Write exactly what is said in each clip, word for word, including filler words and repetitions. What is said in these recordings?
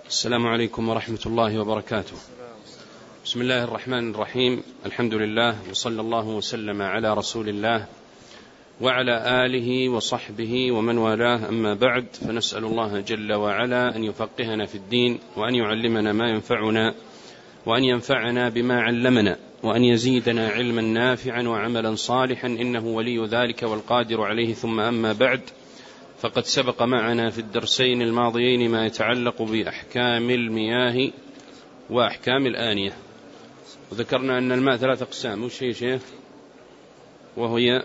السلام عليكم ورحمة الله وبركاته. بسم الله الرحمن الرحيم. الحمد لله وصلى الله وسلم على رسول الله وعلى آله وصحبه ومن والاه، أما بعد، فنسأل الله جل وعلا أن يفقهنا في الدين وأن يعلمنا ما ينفعنا وأن ينفعنا بما علمنا وأن يزيدنا علما نافعا وعملا صالحا، إنه ولي ذلك والقادر عليه. ثم أما بعد، فقد سبق معنا في الدرسين الماضيين ما يتعلق بأحكام المياه وأحكام الآنية، وذكرنا أن الماء ثلاثة أقسام. وش هي شيخ؟ وهي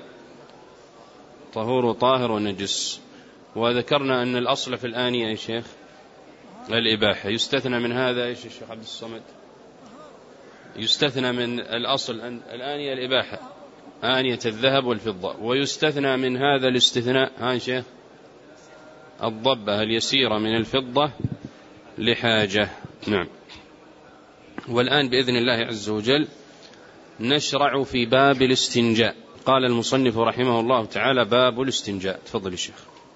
طهور وطاهر ونجس. وذكرنا أن الأصل في الآنية يا شيخ الإباحة، يستثنى من هذا إيش يا شيخ عبد الصمد؟ يستثنى من الأصل أن الآنية الإباحة، آنية الذهب والفضة، ويستثنى من هذا الاستثناء ها شيخ الضبة اليسيرة من الفضة لحاجة. نعم. والآن بإذن الله عز وجل نشرع في باب الاستنجاء. قال المصنف رحمه الله تعالى: باب الاستنجاء. تفضل الشيخ.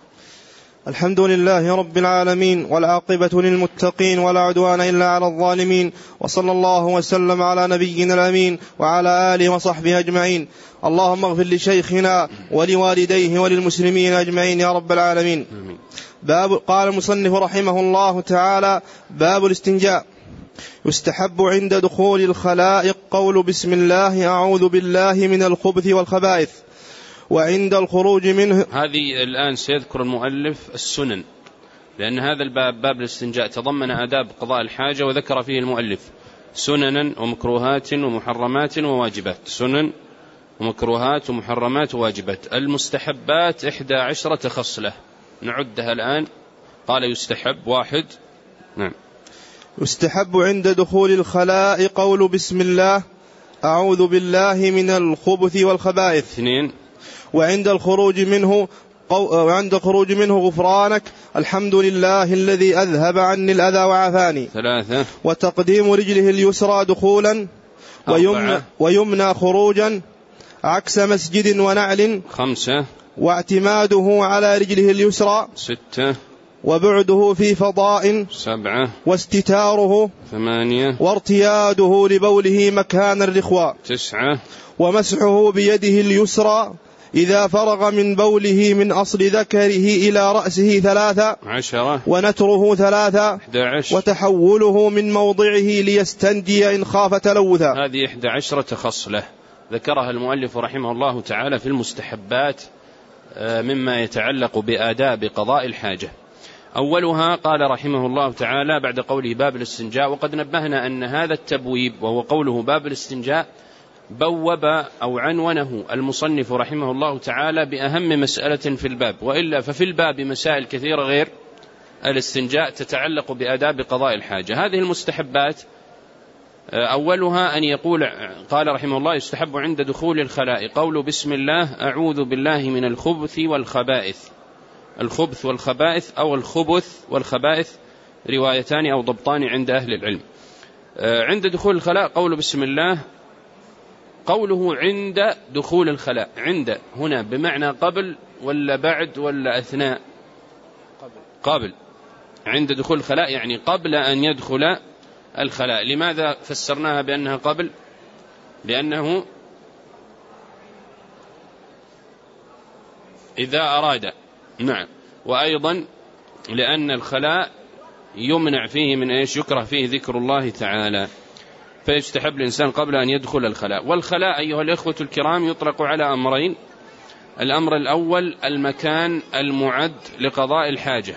الحمد لله رب العالمين، والعاقبة للمتقين، ولا عدوان إلا على الظالمين، وصلى الله وسلم على نبينا الأمين وعلى آله وصحبه أجمعين. اللهم اغفر لشيخنا ولوالديه وللمسلمين أجمعين يا رب العالمين. باب قال المصنف رحمه الله تعالى: باب الاستنجاء. يستحب عند دخول الخلاء قول بسم الله أعوذ بالله من الخبث والخبائث، وعند الخروج منه. هذه الآن سيذكر المؤلف السنن، لأن هذا الباب باب الاستنجاء تضمن آداب قضاء الحاجة، وذكر فيه المؤلف سننا ومكروهات ومحرمات وواجبات. سنن ومكروهات ومحرمات وواجبات. المستحبات إحدى عشرة خصلة نعدها الآن. قال يستحب: واحد. نعم. يستحب عند دخول الخلاء قول بسم الله أعوذ بالله من الخبث والخبائث. اثنين. وعند الخروج منه وعند الخروج منه غفرانك الحمد لله الذي أذهب عني الأذى وعافاني. ثلاثة. وتقديم رجله اليسرى دخولا ويمنى, ويمنى خروجا عكس مسجد ونعل. خمسة. واعتماده على رجله اليسرى. ستة. وبعده في فضاء. سبعة. واستتاره. ثمانية. وارتياده لبوله مكان الرخوة. تسعة. ومسحه بيده اليسرى إذا فرغ من بوله من أصل ذكره إلى رأسه ثلاثة. عشرة. ونتره ثلاثة. إحدى عشر. وتحوله من موضعه ليستنجي إن خاف تلوثا. هذه إحدى عشرة خصلة ذكرها المؤلف رحمه الله تعالى في المستحبات مما يتعلق بآداب قضاء الحاجة. أولها قال رحمه الله تعالى بعد قوله باب الاستنجاء، وقد نبهنا أن هذا التبويب وهو قوله باب الاستنجاء بوب أو عنونه المصنف رحمه الله تعالى بأهم مسألة في الباب، وإلا ففي الباب مسائل كثيرة غير الاستنجاء تتعلق بآداب قضاء الحاجة. هذه المستحبات أولها أن يقول قال رحمه الله: يستحب عند دخول الخلاء قول بسم الله أعوذ بالله من الخبث والخبائث. الخبث والخبائث أو الخبث والخبائث روايتان أو ضبطان عند أهل العلم. عند دخول الخلاء قول بسم الله. قوله عند دخول الخلاء، عند هنا بمعنى قبل ولا بعد ولا أثناء؟ قبل. عند دخول الخلاء يعني قبل أن يدخل الخلاء. لماذا فسرناها بأنها قبل؟ لأنه إذا أراد. نعم. وأيضا لأن الخلاء يمنع فيه من إيش؟ يكره فيه ذكر الله تعالى، فيستحب الإنسان قبل أن يدخل الخلاء. والخلاء أيها الإخوة الكرام يطلق على أمرين: الأمر الأول المكان المعد لقضاء الحاجة،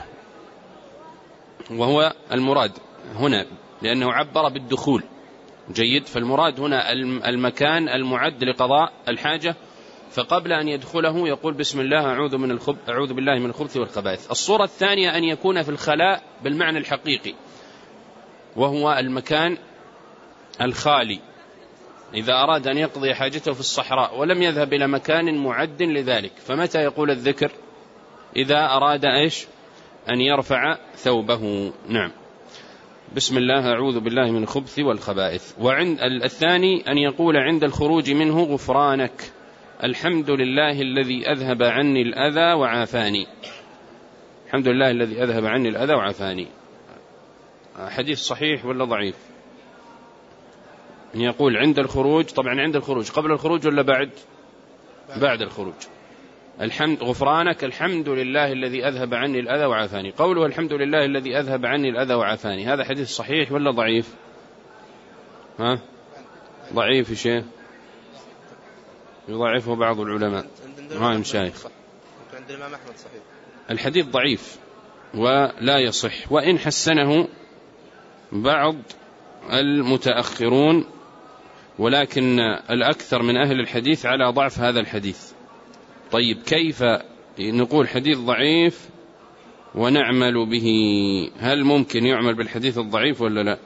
وهو المراد هنا لأنه عبر بالدخول. جيد. فالمراد هنا المكان المعد لقضاء الحاجة، فقبل أن يدخله يقول بسم الله أعوذ من الخب أعوذ بالله من الخبث والخبائث. الصورة الثانية أن يكون في الخلاء بالمعنى الحقيقي، وهو المكان الخالي، إذا أراد أن يقضي حاجته في الصحراء ولم يذهب إلى مكان معد لذلك، فمتى يقول الذكر؟ إذا أراد إيش؟ أن يرفع ثوبه. نعم. بسم الله أعوذ بالله من الخبث والخبائث. وعند الثاني أن يقول عند الخروج منه غفرانك الحمد لله الذي أذهب عني الأذى وعافاني. الحمد لله الذي أذهب عني الأذى وعافاني. حديث صحيح ولا ضعيف؟ يقول عند الخروج، طبعا عند الخروج، قبل الخروج ولا بعد؟ بعد الخروج. الحمد غفرانك الحمد لله الذي أذهب عني الأذى وعافاني. قوله الحمد لله الذي أذهب عني الأذى وعافاني، هذا حديث صحيح ولا ضعيف؟ ها؟ ضعيف يا شيخ، يضعفه بعض العلماء ما المشايخ. عند الإمام أحمد صحيح. الحديث ضعيف ولا يصح، وإن حسنه بعض المتأخرون، ولكن الأكثر من أهل الحديث على ضعف هذا الحديث. طيب كيف نقول حديث ضعيف ونعمل به؟ هل ممكن يعمل بالحديث الضعيف ولا لا؟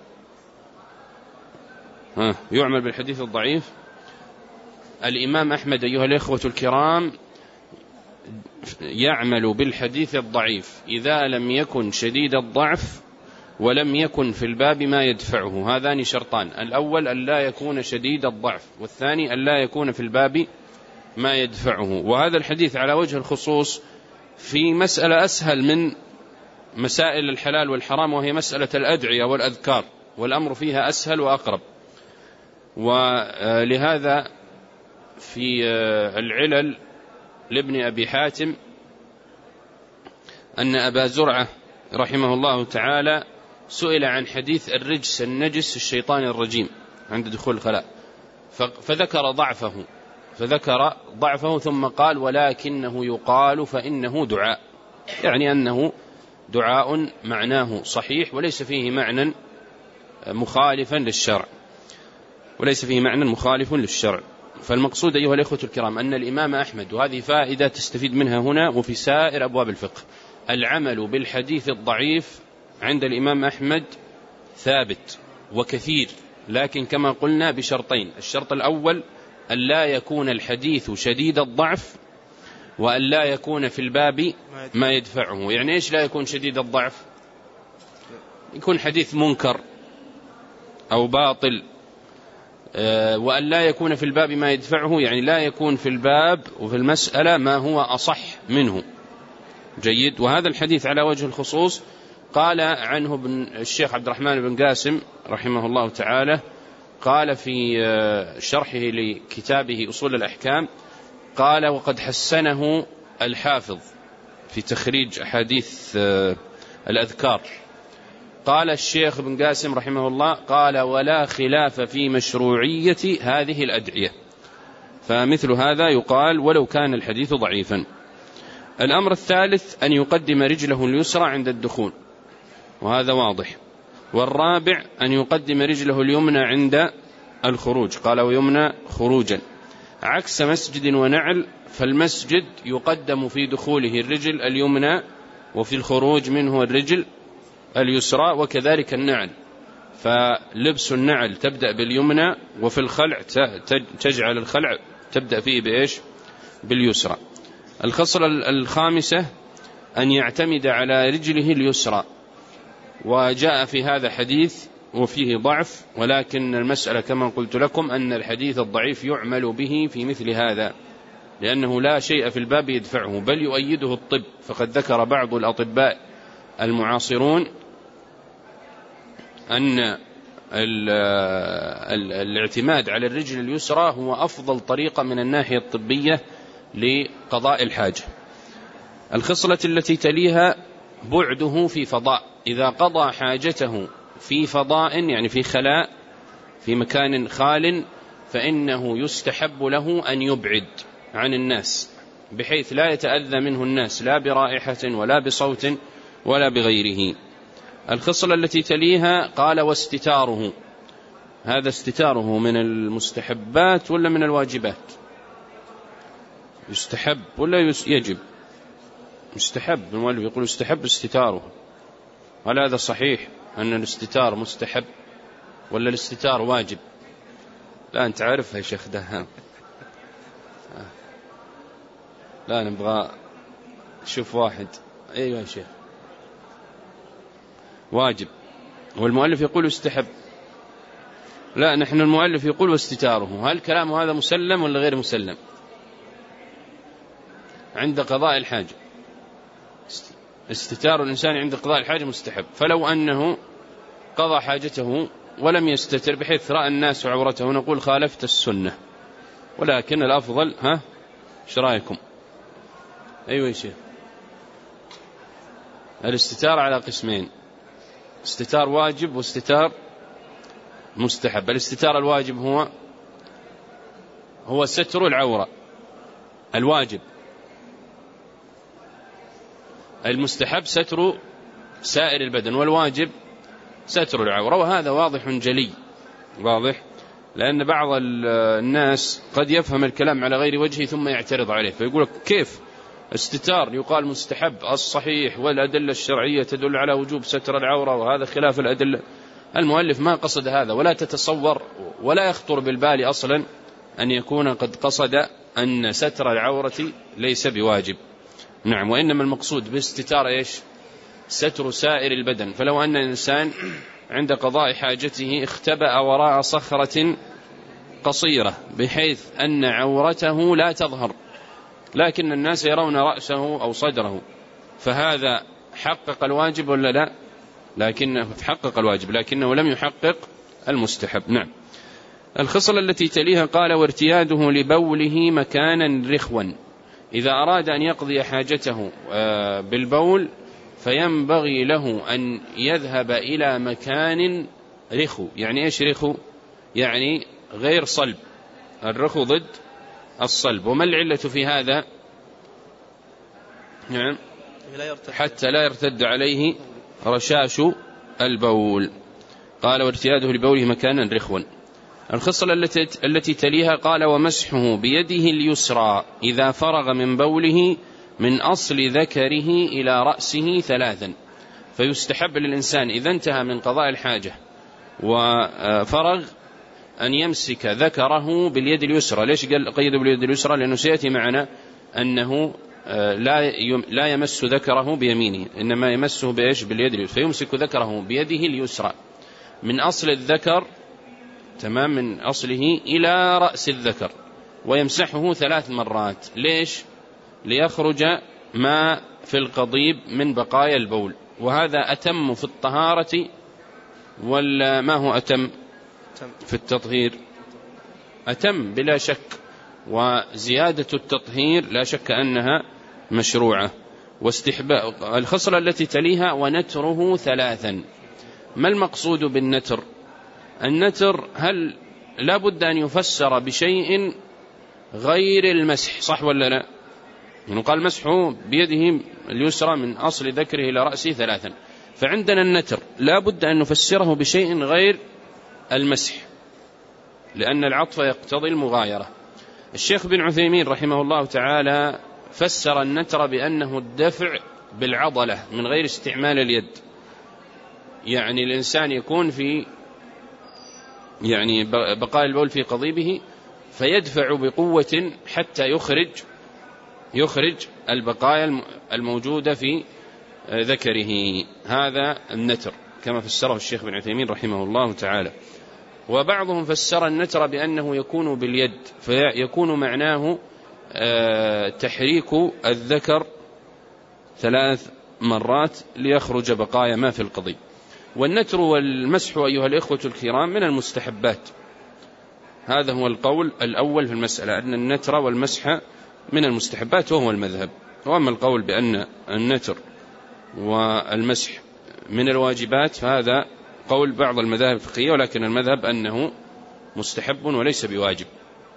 ها، يعمل بالحديث الضعيف. الإمام أحمد أيها الإخوة الكرام يعمل بالحديث الضعيف إذا لم يكن شديد الضعف ولم يكن في الباب ما يدفعه. هذان شرطان: الأول أن لا يكون شديد الضعف، والثاني أن لا يكون في الباب ما يدفعه. وهذا الحديث على وجه الخصوص في مسألة أسهل من مسائل الحلال والحرام، وهي مسألة الأدعية والأذكار، والأمر فيها أسهل وأقرب. ولهذا في العلل لابن أبي حاتم أن أبا زرعة رحمه الله تعالى سئل عن حديث الرجس النجس الشيطان الرجيم عند دخول الخلاء، فذكر ضعفه فذكر ضعفه ثم قال: ولكنه يقال فإنه دعاء، يعني أنه دعاء معناه صحيح وليس فيه معنى مخالفا للشرع وليس فيه معنى مخالف للشرع. فالمقصود أيها الإخوة الكرام أن الإمام أحمد، وهذه فائدة تستفيد منها هنا وفي سائر أبواب الفقه، العمل بالحديث الضعيف عند الإمام أحمد ثابت وكثير، لكن كما قلنا بشرطين: الشرط الأول أن لا يكون الحديث شديد الضعف، وأن لا يكون في الباب ما يدفعه. يعني إيش لا يكون شديد الضعف؟ يكون حديث منكر أو باطل. وأن لا يكون في الباب ما يدفعه، يعني لا يكون في الباب وفي المسألة ما هو أصح منه. جيد. وهذا الحديث على وجه الخصوص قال عنه ابن الشيخ عبد الرحمن بن قاسم رحمه الله تعالى، قال في شرحه لكتابه أصول الأحكام، قال: وقد حسنه الحافظ في تخريج أحاديث الأذكار. قال الشيخ ابن قاسم رحمه الله، قال: ولا خلاف في مشروعية هذه الأدعية. فمثل هذا يقال ولو كان الحديث ضعيفا. الأمر الثالث أن يقدم رجله اليسرى عند الدخول، وهذا واضح. والرابع أن يقدم رجله اليمنى عند الخروج، قال: ويمنى خروجا، عكس مسجد ونعل، فالمسجد يقدم في دخوله الرجل اليمنى وفي الخروج منه الرجل اليسرى، وكذلك النعل، فلبس النعل تبدأ باليمنى، وفي الخلع تجعل الخلع تبدأ فيه بإيش؟ باليسرى. الخصلة الخامسة أن يعتمد على رجله اليسرى، وجاء في هذا حديث وفيه ضعف، ولكن المسألة كما قلت لكم أن الحديث الضعيف يعمل به في مثل هذا، لأنه لا شيء في الباب يدفعه، بل يؤيده الطب. فقد ذكر بعض الأطباء المعاصرون أن الاعتماد على الرجل اليسرى هو أفضل طريقة من الناحية الطبية لقضاء الحاجة. الخصلة التي تليها بعده في فضاء، إذا قضى حاجته في فضاء يعني في خلاء في مكان خال، فإنه يستحب له أن يبعد عن الناس بحيث لا يتأذى منه الناس، لا برائحة ولا بصوت ولا بغيره. الخصلة التي تليها قال: واستتاره. هذا استتاره من المستحبات ولا من الواجبات؟ يستحب ولا يجب؟ مستحب. المؤلف يقول يستحب استتاره. هل هذا صحيح أن الاستتار مستحب ولا الاستتار واجب؟ لا أنت عارفها يا شيخ دهام. لا نبغى شوف واحد. أيوة يا شيخ، واجب، والمؤلف يقول يستحب. لا، نحن المؤلف يقول واستتاره. هل كلام هذا مسلم ولا غير مسلم؟ عند قضاء الحاجة استتار الإنسان عند قضاء الحاجة مستحب. فلو أنه قضى حاجته ولم يستتر بحيث رأى الناس عورته، نقول خالفت السنة، ولكن الأفضل ها ايش رايكم؟ أيوة يا شيخ. الاستتار على قسمين، استتار واجب واستتار مستحب. الاستتار الواجب هو هو ستر العورة الواجب، المستحب ستر سائر البدن، والواجب ستر العورة. وهذا واضح جلي، واضح، لأن بعض الناس قد يفهم الكلام على غير وجهه ثم يعترض عليه فيقول كيف استتار يقال مستحب؟ الصحيح والأدلة الشرعية تدل على وجوب ستر العورة، وهذا خلاف الأدلة. المؤلف ما قصد هذا، ولا تتصور ولا يخطر بالبال أصلا أن يكون قد قصد أن ستر العورة ليس بواجب. نعم، وإنما المقصود باستتار إيش؟ ستر سائر البدن. فلو أن الإنسان عند قضاء حاجته اختبأ وراء صخرة قصيرة بحيث أن عورته لا تظهر، لكن الناس يرون رأسه أو صدره، فهذا حقق الواجب ولا لا؟ لكنه حقق الواجب لكنه لم يحقق المستحب. نعم. الخصلة التي تليها قال وارتياده لبوله مكانا رخوا، إذا أراد أن يقضي حاجته بالبول فينبغي له أن يذهب إلى مكان رخو. يعني إيش رخو؟ يعني غير صلب، الرخو ضد الصلب. وما العلة في هذا؟ نعم، حتى لا يرتد عليه رشاش البول. قال وارتياده لبوله مكانا رخوا. الخصلة التي, التي تليها قال ومسحه بيده اليسرى إذا فرغ من بوله من أصل ذكره إلى رأسه ثلاثا. فيستحب للإنسان إذا انتهى من قضاء الحاجة وفرغ أن يمسك ذكره باليد اليسرى. ليش قال قيده باليد اليسرى؟ لأنه سيأتي معنا أنه لا يمس ذكره بيمينه، إنما يمسه بإيش؟ باليد اليسرى. فيمسك ذكره بيده اليسرى من أصل الذكر، تمام، من أصله إلى رأس الذكر، ويمسحه ثلاث مرات. ليش؟ ليخرج ما في القضيب من بقايا البول، وهذا أتم في الطهارة ولا ما هو أتم في التطهير؟ أتم بلا شك، وزيادة التطهير لا شك أنها مشروعة. واستحباب الخصلة التي تليها ونتره ثلاثا. ما المقصود بالنتر؟ النتر هل لا بد أن يفسر بشيء غير المسح، صح ولا لا؟ يعني قال مسحه بيده اليسرى من أصل ذكره إلى رأسه ثلاثا، فعندنا النتر لا بد أن نفسره بشيء غير المسح، لأن العطف يقتضي المغايرة. الشيخ بن عثيمين رحمه الله تعالى فسر النتر بأنه الدفع بالعضلة من غير استعمال اليد. يعني الإنسان يكون في يعني بقاء البول في قضيبه فيدفع بقوة حتى يخرج يخرج البقايا الموجودة في ذكره، هذا النتر كما فسره الشيخ بن عثيمين رحمه الله تعالى. وبعضهم فسر النتر بأنه يكون باليد، فيكون معناه تحريك الذكر ثلاث مرات ليخرج بقايا ما في القضيب. والنتر والمسح أيها الإخوة الكرام من المستحبات، هذا هو القول الأول في المسألة، أن النتر والمسح من المستحبات وهو المذهب. وأما القول بأن النتر والمسح من الواجبات فهذا قول بعض المذاهب الفقهية، ولكن المذهب أنه مستحب وليس بواجب.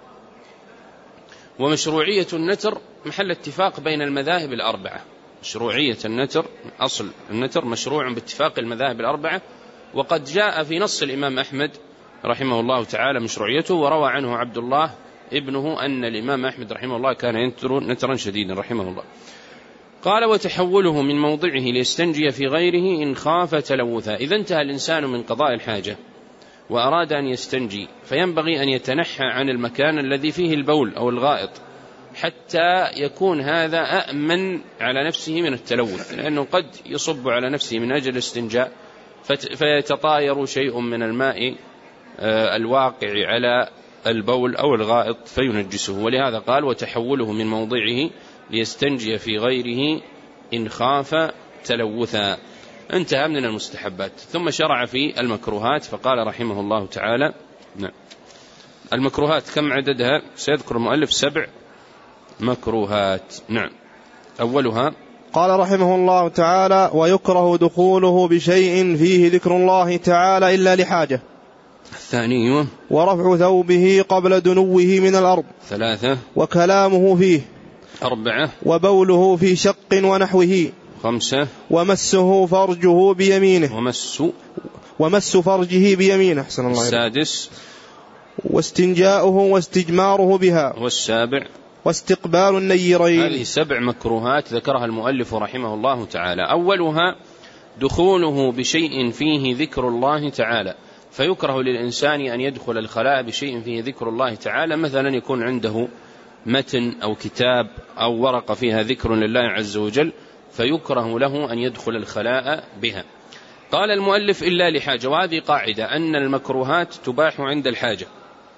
ومشروعية النتر محل اتفاق بين المذاهب الأربعة. مشروعية النتر، أصل النتر مشروع باتفاق المذاهب الأربعة، وقد جاء في نص الإمام أحمد رحمه الله تعالى مشروعيته، وروى عنه عبد الله ابنه أن الإمام أحمد رحمه الله كان ينتر نترا شديدا رحمه الله. قال وتحوله من موضعه ليستنجي في غيره إن خاف تلوثا. إذا انتهى الإنسان من قضاء الحاجة وأراد أن يستنجي فينبغي أن يتنحى عن المكان الذي فيه البول أو الغائط حتى يكون هذا أأمن على نفسه من التلوث، لأنه قد يصب على نفسه من أجل الاستنجاء فيتطاير شيء من الماء الواقع على البول أو الغائط فينجسه. ولهذا قال وتحوله من موضعه ليستنجي في غيره إن خاف تلوثا. انتهى من المستحبات. ثم شرع في المكروهات فقال رحمه الله تعالى نعم المكروهات كم عددها؟ سيذكر المؤلف سبع مكروهات. نعم أولها قال رحمه الله تعالى: ويكره دخوله بشيء فيه ذكر الله تعالى إلا لحاجة. الثاني ورفع ثوبه قبل دنوه من الأرض. ثلاثة وكلامه فيه. أربعة وبوله في شق ونحوه. خمسة ومسه فرجه بيمينه. ومس ومس فرجه بيمينه. أحسن الله. السادس واستنجاؤه واستجماره بها. والسابع واستقبال النيرين. هذه سبع مكروهات ذكرها المؤلف رحمه الله تعالى. أولها دخوله بشيء فيه ذكر الله تعالى، فيكره للإنسان أن يدخل الخلاء بشيء فيه ذكر الله تعالى، مثلا يكون عنده متن أو كتاب أو ورقة فيها ذكر لله عز وجل، فيكره له أن يدخل الخلاء بها. قال المؤلف إلا لحاجة، وهذه قاعدة أن المكروهات تباح عند الحاجة،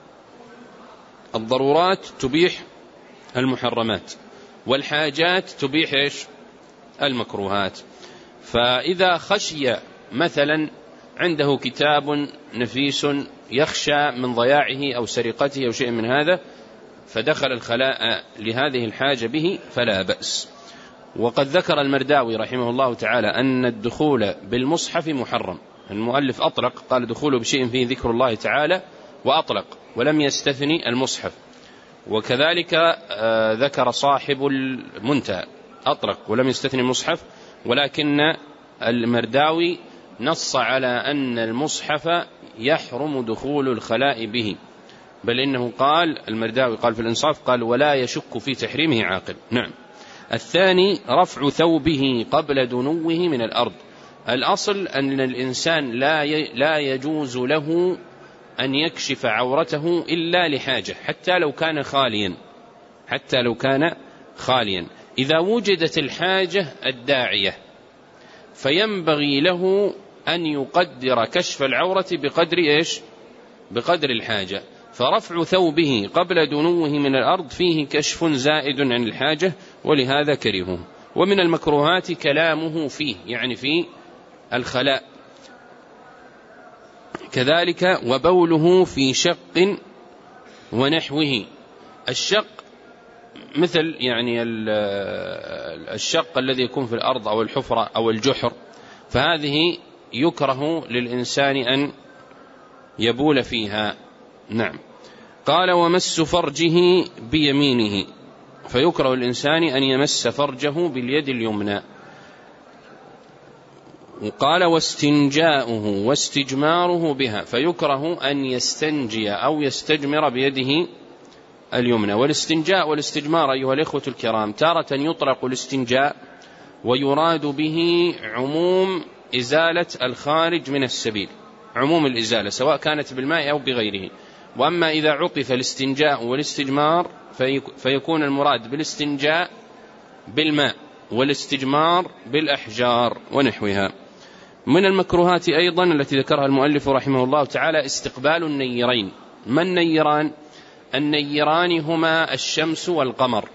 الضرورات تبيح المحرمات، والحاجات تبيح إيش؟ المكروهات. فإذا خشي مثلا عنده كتاب نفيس يخشى من ضياعه أو سرقته أو شيء من هذا فدخل الخلاء لهذه الحاجة به فلا بأس. وقد ذكر المرداوي رحمه الله تعالى أن الدخول بالمصحف محرم. المؤلف أطلق، قال دخوله بشيء فيه ذكر الله تعالى وأطلق ولم يستثني المصحف. وكذلك ذكر صاحب المنتهى أطلق ولم يستثني المصحف، ولكن المرداوي نص على أن المصحف يحرم دخول الخلاء به، بل إنه قال المرداوي قال في الإنصاف قال ولا يشك في تحريمه عاقل. نعم. الثاني رفع ثوبه قبل دنوه من الأرض. الأصل أن الإنسان لا لا يجوز له أن يكشف عورته إلا لحاجة، حتى لو كان خاليا حتى لو كان خاليا إذا وجدت الحاجة الداعية فينبغي له أن يقدر كشف العورة بقدر إيش؟ بقدر الحاجة. فرفع ثوبه قبل دنوه من الأرض فيه كشف زائد عن الحاجة، ولهذا كرهه. ومن المكروهات كلامه فيه، يعني في الخلاء. كذلك وبوله في شق ونحوه. الشق مثل يعني الشق الذي يكون في الأرض أو الحفرة أو الجحر، فهذه يكره للإنسان أن يبول فيها. نعم. قال ومس فرجه بيمينه، فيكره الإنسان أن يمس فرجه باليد اليمنى. وقال واستنجاؤه واستجماره بها، فيكره أن يستنجي أو يستجمر بيده اليمنى. والاستنجاء والاستجمار أيها الإخوة الكرام تارة يطلق الاستنجاء ويراد به عموم إزالة الخارج من السبيل، عموم الإزالة سواء كانت بالماء أو بغيره. وأما إذا عطف الاستنجاء والاستجمار فيكون المراد بالاستنجاء بالماء والاستجمار بالأحجار ونحوها. من المكروهات أيضا التي ذكرها المؤلف رحمه الله تعالى استقبال النيرين. ما النيران؟ النيران هما الشمس والقمر.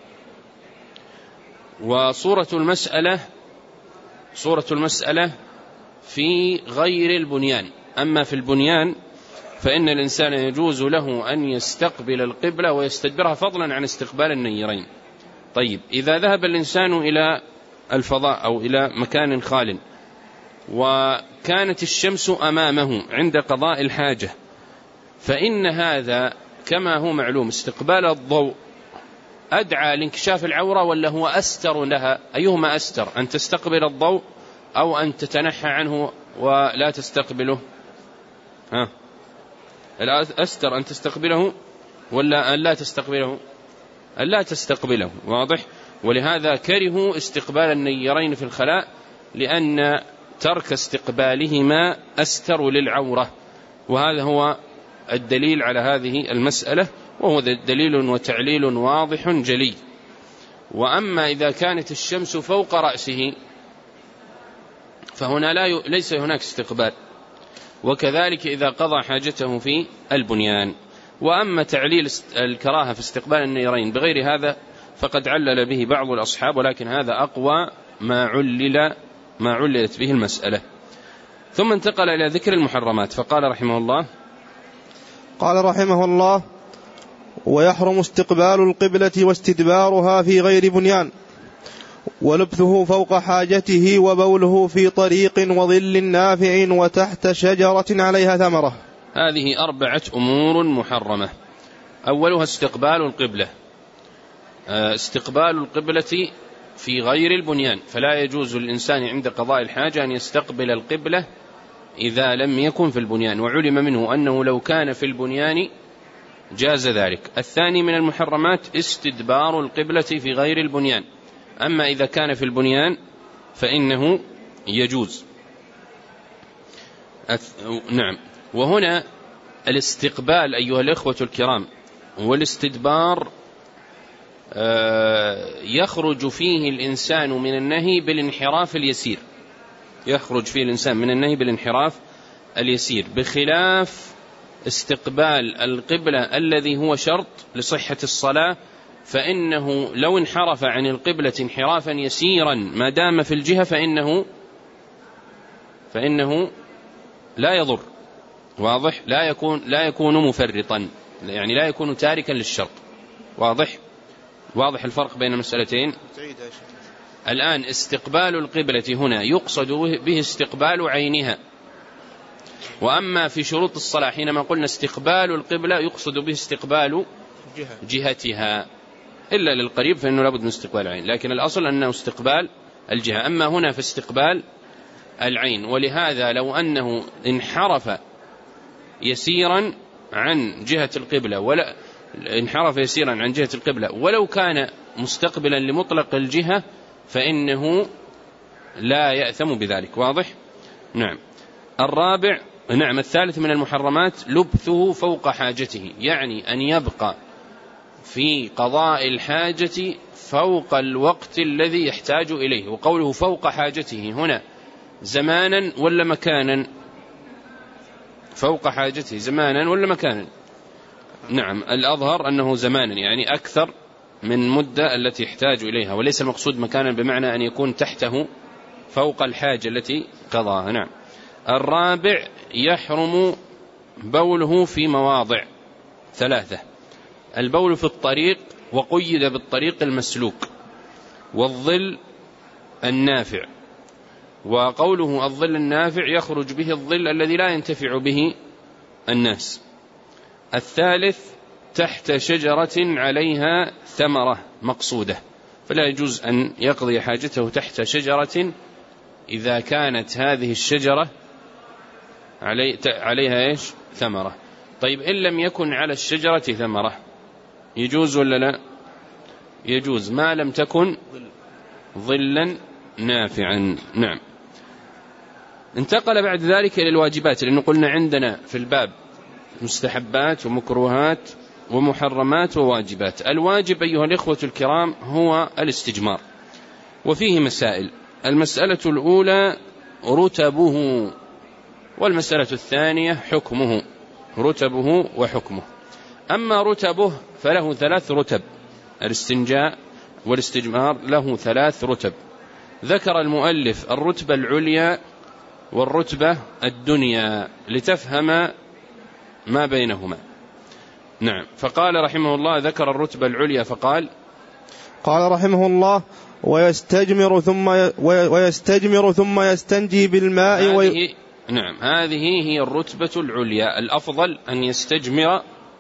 وصورة المسألة صورة المسألة في غير البنيان. أما في البنيان فإن الإنسان يجوز له أن يستقبل القبلة ويستدبرها فضلا عن استقبال النيرين. طيب إذا ذهب الإنسان إلى الفضاء أو إلى مكان خال وكانت الشمس أمامه عند قضاء الحاجة، فإن هذا كما هو معلوم استقبال الضوء أدعى لانكشاف العورة ولا هو أستر لها؟ أيهما أستر، أن تستقبل الضوء أو أن تتنحى عنه ولا تستقبله؟ ها الأستر أن تستقبله ولا أن لا تستقبله؟ أن لا تستقبله، واضح. ولهذا كرهوا استقبال النيرين في الخلاء، لأن ترك استقبالهما أستر للعورة، وهذا هو الدليل على هذه المسألة، وهو دليل وتعليل واضح جلي. وأما إذا كانت الشمس فوق رأسه فهنا لا ي... ليس هناك استقبال، وكذلك إذا قضى حاجته في البنيان. وأما تعليل الكراهة في استقبال النيرين بغير هذا فقد علل به بعض الأصحاب، ولكن هذا أقوى ما علل ما عللت به المسألة. ثم انتقل إلى ذكر المحرمات فقال رحمه الله قال رحمه الله ويحرم استقبال القبلة واستدبارها في غير بنيان ولبثه فوق حاجته وبوله في طريق وظل نافع وتحت شجرة عليها ثمرة. هذه أربعة أمور محرمة. أولها استقبال القبلة، استقبال القبلة في غير البنيان، فلا يجوز للإنسان عند قضاء الحاجة أن يستقبل القبلة إذا لم يكن في البنيان، وعلم منه أنه لو كان في البنيان جاز ذلك. الثاني من المحرمات استدبار القبلة في غير البنيان، أما إذا كان في البنيان فإنه يجوز. نعم. وهنا الاستقبال أيها الإخوة الكرام والاستدبار يخرج فيه الإنسان من النهي بالانحراف اليسير، يخرج فيه الإنسان من النهي بالانحراف اليسير، بخلاف استقبال القبلة الذي هو شرط لصحة الصلاة، فإنه لو انحرف عن القبلة انحرافا يسيرا ما دام في الجهة فإنه فإنه لا يضر. واضح؟ لا يكون لا يكون مفرطا، يعني لا يكون تاركا للشرط. واضح؟ واضح الفرق بين المسألتين. الآن استقبال القبلة هنا يقصد به استقبال عينها، وأما في شروط الصلاة حينما قلنا استقبال القبلة يقصد به استقبال جهتها، إلا للقريب فإنه لابد من استقبال العين، لكن الأصل أنه استقبال الجهة. أما هنا في استقبال العين، ولهذا لو أنه انحرف يسيرا عن جهة القبلة ولا انحرف يسيرا عن جهة القبلة ولو كان مستقبلا لمطلق الجهة فإنه لا يأثم بذلك. واضح؟ نعم. الرابع نعم الثالث من المحرمات لبثه فوق حاجته، يعني أن يبقى في قضاء الحاجة فوق الوقت الذي يحتاج إليه. وقوله فوق حاجته هنا زمانا ولا مكانا؟ فوق حاجته زمانا ولا مكانا؟ نعم الأظهر أنه زمانا، يعني أكثر من مدة التي يحتاج إليها، وليس المقصود مكانا بمعنى أن يكون تحته فوق الحاجة التي قضاها. نعم. الرابع يحرم بوله في مواضع ثلاثة: البول في الطريق، وقيد بالطريق المسلوك، والظل النافع. وقوله الظل النافع يخرج به الظل الذي لا ينتفع به الناس. الثالث تحت شجرة عليها ثمرة مقصودة، فلا يجوز أن يقضي حاجته تحت شجرة إذا كانت هذه الشجرة علي عليها إيش؟ ثمرة. طيب إن لم يكن على الشجرة ثمرة يجوز ولا لا؟ يجوز ما لم تكن ظلا نافعا. نعم. انتقل بعد ذلك إلى الواجبات، لأنه قلنا عندنا في الباب مستحبات ومكروهات ومحرمات وواجبات. الواجب أيها الإخوة الكرام هو الاستجمار، وفيه مسائل. المسألة الأولى رتبه، والمسألة الثانية حكمه، رتبه وحكمه. أما رتبه فله ثلاث رتب، الاستنجاء والاستجمار له ثلاث رتب. ذكر المؤلف الرتبة العليا والرتبة الدنيا لتفهم ما بينهما. نعم. فقال رحمه الله ذكر الرتبة العليا فقال قال رحمه الله ويستجمر ثم ويستجمر ثم يستنجي بالماء هذه وي... نعم هذه هي الرتبة العليا. الأفضل أن يستجمر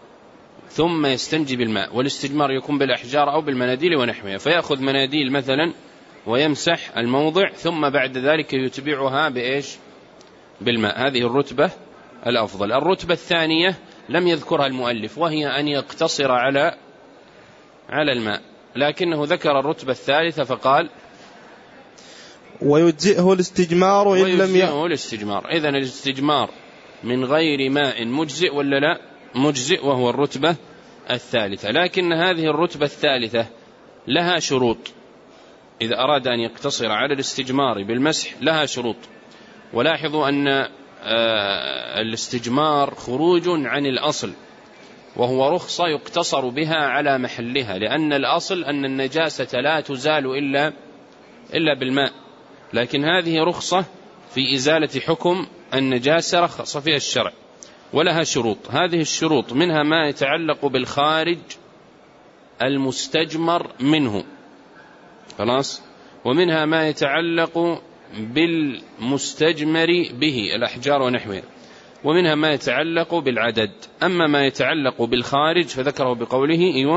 ثم يستنجي بالماء، والاستجمار يكون بالأحجار أو بالمناديل ونحوها، فيأخذ مناديل مثلا ويمسح الموضع ثم بعد ذلك يتبعها بإيش؟ بالماء. هذه الرتبة الأفضل. الرتبة الثانية لم يذكرها المؤلف، وهي أن يقتصر على على الماء، لكنه ذكر الرتبة الثالثة فقال ويجزئه الاستجمار إن لم يجزئه الاستجمار. إذن الاستجمار من غير ماء مجزئ ولا لا؟ مجزئ، وهو الرتبة الثالثة. لكن هذه الرتبة الثالثة لها شروط، إذا أراد أن يقتصر على الاستجمار بالمسح لها شروط. ولاحظوا أن الاستجمار خروج عن الأصل، وهو رخصة يقتصر بها على محلها، لأن الأصل أن النجاسة لا تزال إلا إلا بالماء، لكن هذه رخصة في إزالة حكم النجاسة رخص فيها الشرع، ولها شروط. هذه الشروط منها ما يتعلق بالخارج المستجمر منه، خلاص، ومنها ما يتعلق بالمستجمر به الأحجار ونحوها، ومنها ما يتعلق بالعدد. أما ما يتعلق بالخارج فذكره بقوله إيوه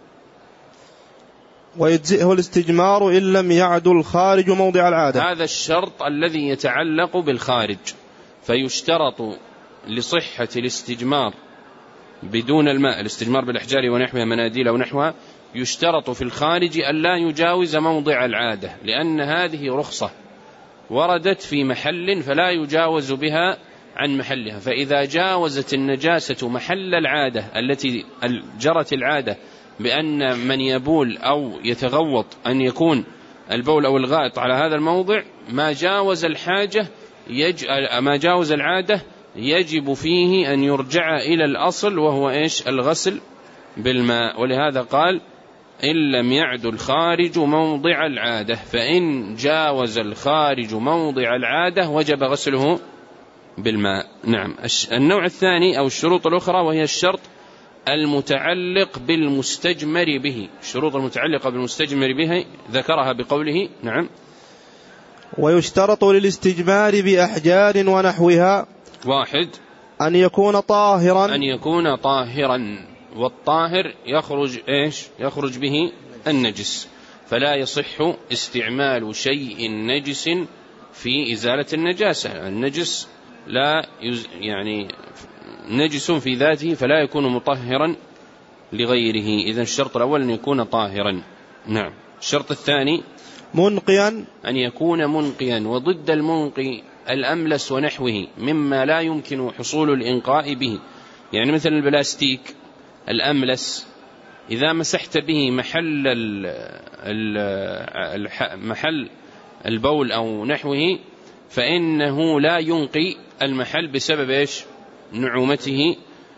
ويجزئه الاستجمار إن لم يعدل الخارج موضع العادة. هذا الشرط الذي يتعلق بالخارج، فيشترط لصحة الاستجمار بدون الماء، الاستجمار بالأحجار ونحوها مناديل ونحوها، يشترط في الخارج أن لا يجاوز موضع العادة، لأن هذه رخصة وردت في محل فلا يجاوز بها عن محلها. فإذا جاوزت النجاسة محل العادة التي جرت العادة بأن من يبول أو يتغوط أن يكون البول أو الغائط على هذا الموضع، ما جاوز الحاجة يج... ما جاوز العادة يجب فيه أن يرجع إلى الأصل، وهو إيش؟ الغسل بالماء. ولهذا قال إن لم يعد الخارج موضع العادة، فإن جاوز الخارج موضع العادة وجب غسله بالماء. نعم. النوع الثاني أو الشروط الأخرى وهي الشرط المتعلق بالمستجمر به. الشروط المتعلقة بالمستجمر به ذكرها بقوله نعم ويشترط للاستجمار بأحجار ونحوها واحد أن يكون طاهرا أن يكون طاهرا، والطاهر يخرج إيش؟ يخرج به النجس، فلا يصح استعمال شيء نجس في إزالة النجاسة. النجس لا يز... يعني نجس في ذاته فلا يكون مطهرا لغيره. إذن الشرط الأول أن يكون طاهرا. نعم. الشرط الثاني منقيا أن يكون منقيا، وضد المنقي الأملس ونحوه مما لا يمكن حصول الإنقاء به، يعني مثل البلاستيك الأملس إذا مسحت به محل ال ال محل البول أو نحوه فإنه لا ينقي المحل بسبب إيش؟ نعومته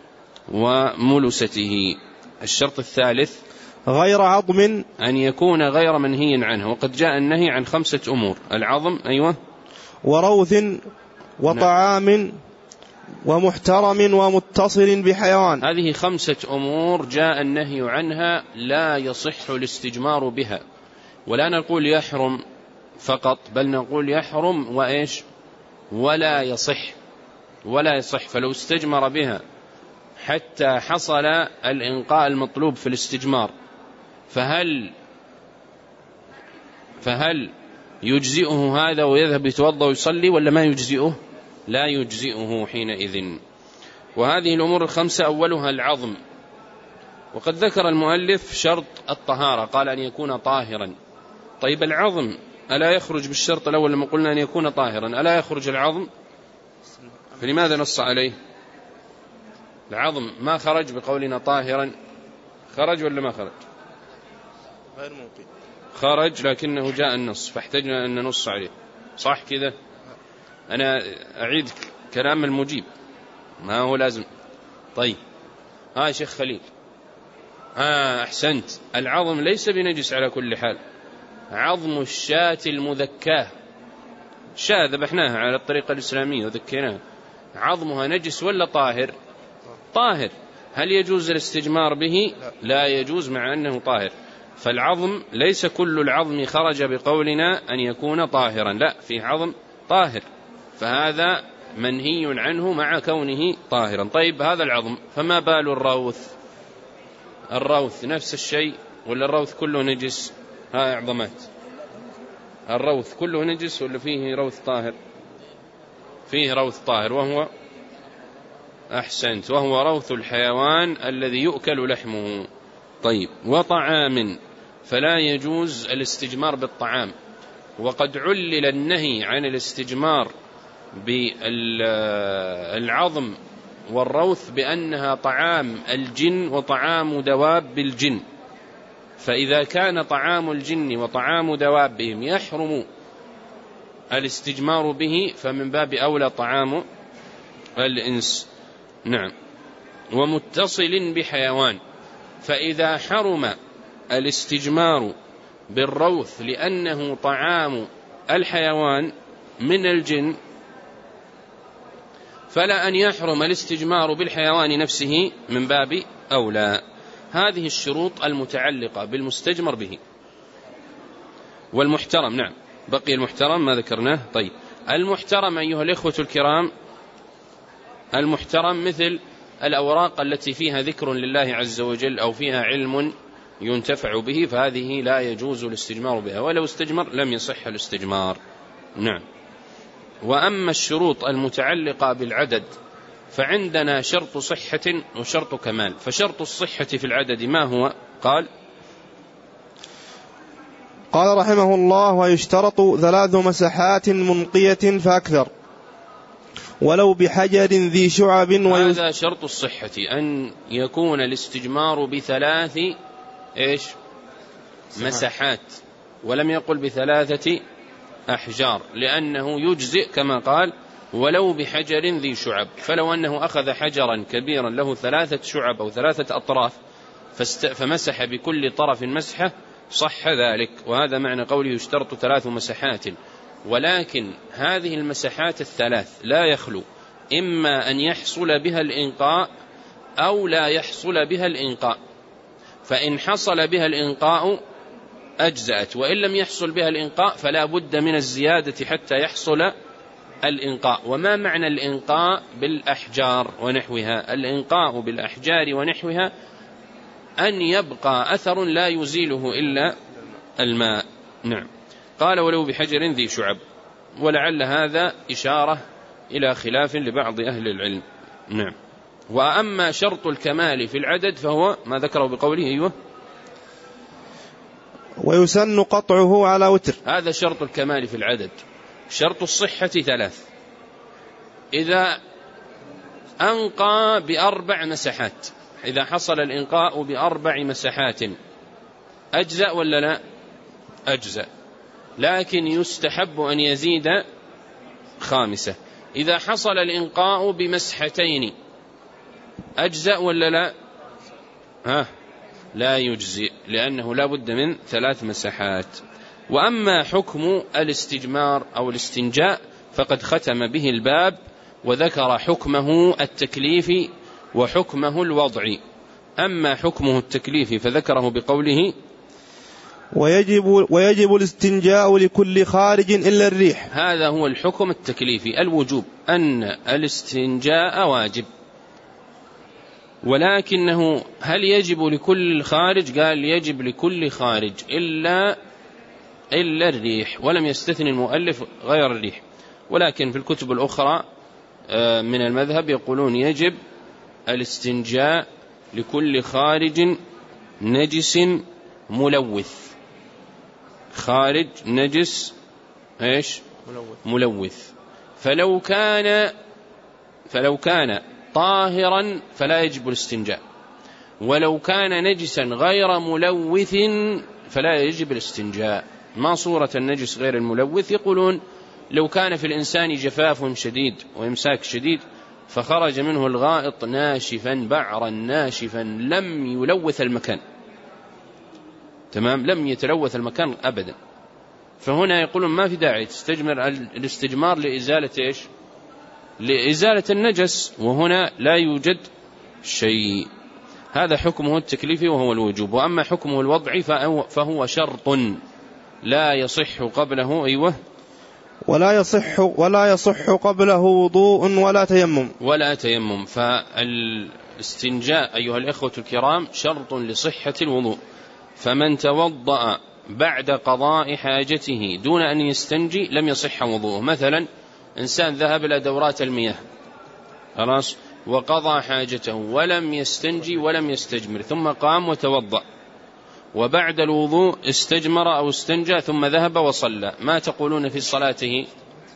وملسته. الشرط الثالث غير عظم أن يكون غير منهي عنه، وقد جاء النهي عن خمسة أمور: العظم أيوة وروث وطعام نعم. ومحترم ومتصل بحيوان. هذه خمسة أمور جاء النهي عنها لا يصح الاستجمار بها، ولا نقول يحرم فقط، بل نقول يحرم وإيش ولا يصح ولا يصح. فلو استجمر بها حتى حصل الإنقاء المطلوب في الاستجمار فهل فهل يجزئه هذا ويذهب يتوضأ ويصلي، ولا ما يجزئه؟ لا يجزئه حينئذ. وهذه الأمور الخمسة أولها العظم. وقد ذكر المؤلف شرط الطهارة، قال أن يكون طاهرا. طيب العظم ألا يخرج بالشرط الأول لما قلنا أن يكون طاهرا؟ ألا يخرج العظم؟ فلماذا نص عليه؟ العظم ما خرج بقولنا طاهرا، خرج ولا ما خرج؟ غير ممكن خرج، لكنه جاء النص فاحتجنا أن ننص عليه. صح كذا؟ أنا أعيد كلام المجيب، ما هو لازم. طيب ها شيخ خليل، آه أحسنت. العظم ليس بنجس على كل حال. عظم الشاة المذكاة، شاة ذبحناها على الطريقة الإسلامية وذكيناها، عظمها نجس ولا طاهر؟ طاهر. هل يجوز الاستجمار به؟ لا يجوز مع أنه طاهر. فالعظم ليس كل العظم خرج بقولنا أن يكون طاهرا، لا، في عظم طاهر، فهذا منهي عنه مع كونه طاهرا. طيب هذا العظم، فما بال الروث؟ الروث نفس الشيء ولا الروث كله نجس؟ ها عظمات، الروث كله نجس ولا فيه روث طاهر؟ فيه روث طاهر، وهو أحسنت، وهو روث الحيوان الذي يؤكل لحمه. طيب وطعام، فلا يجوز الاستجمار بالطعام. وقد علل النهي عن الاستجمار بالعظم والروث بأنها طعام الجن وطعام دواب الجن، فإذا كان طعام الجن وطعام دوابهم يحرم الاستجمار به فمن باب أولى طعام الإنس. نعم. ومتصل بحيوان، فإذا حرم الاستجمار بالروث لأنه طعام الحيوان من الجن فلا أن يحرم الاستجمار بالحيوان نفسه من باب أولى. هذه الشروط المتعلقة بالمستجمر به. والمحترم، نعم بقي المحترم ما ذكرناه. طيب المحترم أيها الإخوة الكرام، المحترم مثل الأوراق التي فيها ذكر لله عز وجل أو فيها علم ينتفع به، فهذه لا يجوز الاستجمار بها، ولو استجمر لم يصح الاستجمار. نعم. وأما الشروط المتعلقة بالعدد فعندنا شرط صحة وشرط كمال. فشرط الصحة في العدد ما هو؟ قال قال رحمه الله: ويشترط ثلاث مسحات منقية فأكثر ولو بحجر ذي شعب. ويز... هذا شرط الصحة، أن يكون الاستجمار بثلاث إيش مسحات، ولم يقل بثلاثة أحجار، لأنه يجزئ كما قال ولو بحجر ذي شعب. فلو أنه أخذ حجرا كبيرا له ثلاثة شعب أو ثلاثة أطراف فاست... فمسح بكل طرف مسحة صح ذلك. وهذا معنى قوله يشترط ثلاث مسحات. ولكن هذه المسحات الثلاث لا يخلو إما أن يحصل بها الإنقاء أو لا يحصل بها الإنقاء. فإن حصل بها الإنقاء أجزأت، وإن لم يحصل بها الإنقاء فلا بد من الزيادة حتى يحصل الإنقاء. وما معنى الإنقاء بالأحجار ونحوها؟ الإنقاء بالأحجار ونحوها أن يبقى أثر لا يزيله إلا الماء. نعم. قال ولو بحجر ذي شعب، ولعل هذا إشارة إلى خلاف لبعض أهل العلم. نعم. وأما شرط الكمال في العدد فهو ما ذكره بقوله أيوه ويسن قطعه على وتر. هذا شرط الكمال في العدد. شرط الصحة ثلاث: إذا أنقى بأربع مسحات، إذا حصل الإنقاء بأربع مسحات أجزأ ولا لا؟ أجزأ، لكن يستحب أن يزيد خامسة. إذا حصل الإنقاء بمسحتين أجزأ ولا لا؟ ها لا يجزئ، لأنه لا بد من ثلاث مسحات. وأما حكم الاستجمار أو الاستنجاء فقد ختم به الباب وذكر حكمه التكليفي وحكمه الوضعي. أما حكمه التكليفي فذكره بقوله ويجب, ويجب الاستنجاء لكل خارج إلا الريح. هذا هو الحكم التكليفي الوجوب، أن الاستنجاء واجب، ولكنه هل يجب لكل خارج؟ قال يجب لكل خارج إلا إلا الريح، ولم يستثني المؤلف غير الريح. ولكن في الكتب الأخرى من المذهب يقولون يجب الاستنجاء لكل خارج نجس ملوث. خارج نجس إيش ملوث. فلو كان فلو كان طاهرا فلا يجب الاستنجاء، ولو كان نجسا غير ملوث فلا يجب الاستنجاء. ما صورة النجس غير الملوث؟ يقولون لو كان في الإنسان جفاف شديد وإمساك شديد فخرج منه الغائط ناشفا بعرا ناشفا لم يلوث المكان، تمام، لم يتلوث المكان أبدا، فهنا يقولون ما في داعي تستجمر الاستجمار لإزالة إيش؟ لإزالة النجس، وهنا لا يوجد شيء. هذا حكمه التكليفي وهو الوجوب. وأما حكمه الوضعي فهو شرط لا يصح قبله أيوه ولا يصح ولا يصح قبله وضوء ولا تيمم ولا تيمم. فالاستنجاء أيها الإخوة الكرام شرط لصحة الوضوء. فمن توضأ بعد قضاء حاجته دون أن يستنجي لم يصح وضوءه. مثلا إنسان ذهب إلى دورات المياه خلاص وقضى حاجته ولم يستنجي ولم يستجمر، ثم قام وتوضأ، وبعد الوضوء استجمر أو استنجى ثم ذهب وصلى، ما تقولون في صلاته؟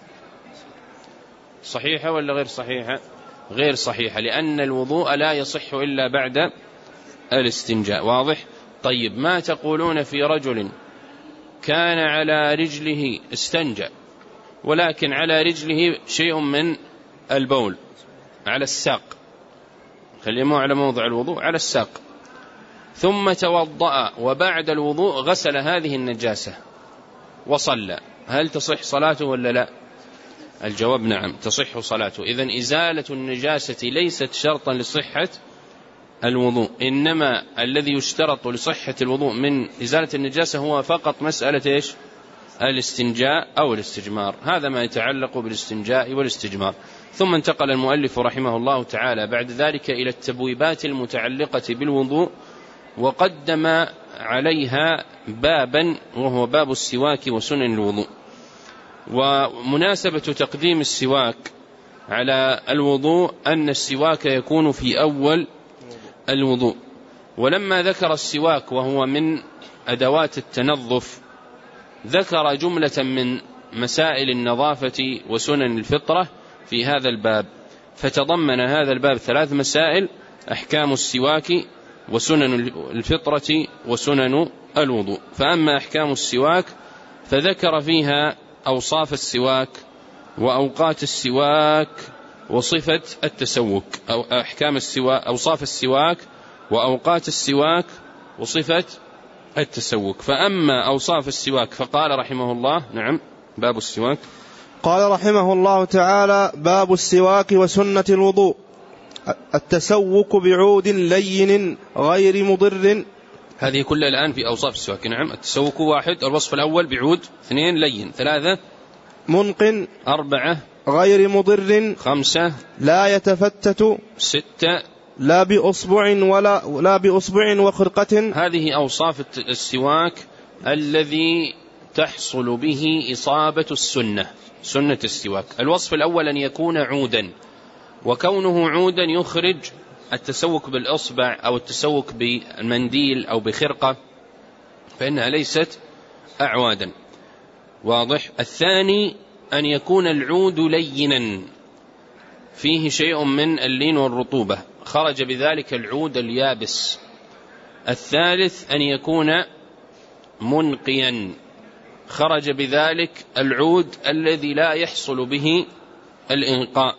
صحيحة ولا غير صحيحة؟ غير صحيحة، لأن الوضوء لا يصح إلا بعد الاستنجاء. واضح؟ طيب ما تقولون في رجل كان على رجله استنجى ولكن على رجله شيء من البول على الساق، خلينا على موضع الوضوء على الساق، ثم توضأ وبعد الوضوء غسل هذه النجاسة وصلى، هل تصح صلاته ولا لا؟ الجواب نعم تصح صلاته. إذن إزالة النجاسة ليست شرطا لصحة الوضوء، إنما الذي يشترط لصحة الوضوء من إزالة النجاسة هو فقط مسألة إيش؟ الاستنجاء أو الاستجمار. هذا ما يتعلق بالاستنجاء والاستجمار. ثم انتقل المؤلف رحمه الله تعالى بعد ذلك إلى التبويبات المتعلقة بالوضوء، وقدم عليها بابا وهو باب السواك وسنن الوضوء. ومناسبة تقديم السواك على الوضوء أن السواك يكون في أول الوضوء، ولما ذكر السواك وهو من أدوات التنظف ذكر جملة من مسائل النظافة وسنن الفطرة في هذا الباب، فتضمن هذا الباب ثلاث مسائل: أحكام السواك وسنن الفطرة وسنن الوضوء. فأما أحكام السواك فذكر فيها أوصاف السواك وأوقات السواك وصفة التسوك، أو أحكام السواك أوصاف السواك وأوقات السواك وصفة التسوك. فأما أوصاف السواك فقال رحمه الله نعم باب السواك. قال رحمه الله تعالى: باب السواك وسنة الوضوء. التسوك بعود لين غير مضر. هذه كلها الآن في أوصاف السواك. نعم التسوك واحد، الوصف الأول بعود، اثنين لين، ثلاثة منقن، أربعة غير مضر، خمسة لا يتفتت، ستة لا بأصبع ولا لا بأصبع وخرقة. هذه أوصاف السواك الذي تحصل به إصابة السنة، سنة السواك. الوصف الأول أن يكون عودا، وكونه عودا يخرج التسوك بالأصبع أو التسوك بالمنديل أو بخرقة، فإنها ليست أعوادا. واضح. الثاني أن يكون العود لينا فيه شيء من اللين والرطوبة، خرج بذلك العود اليابس. الثالث أن يكون منقيا، خرج بذلك العود الذي لا يحصل به الإنقاء.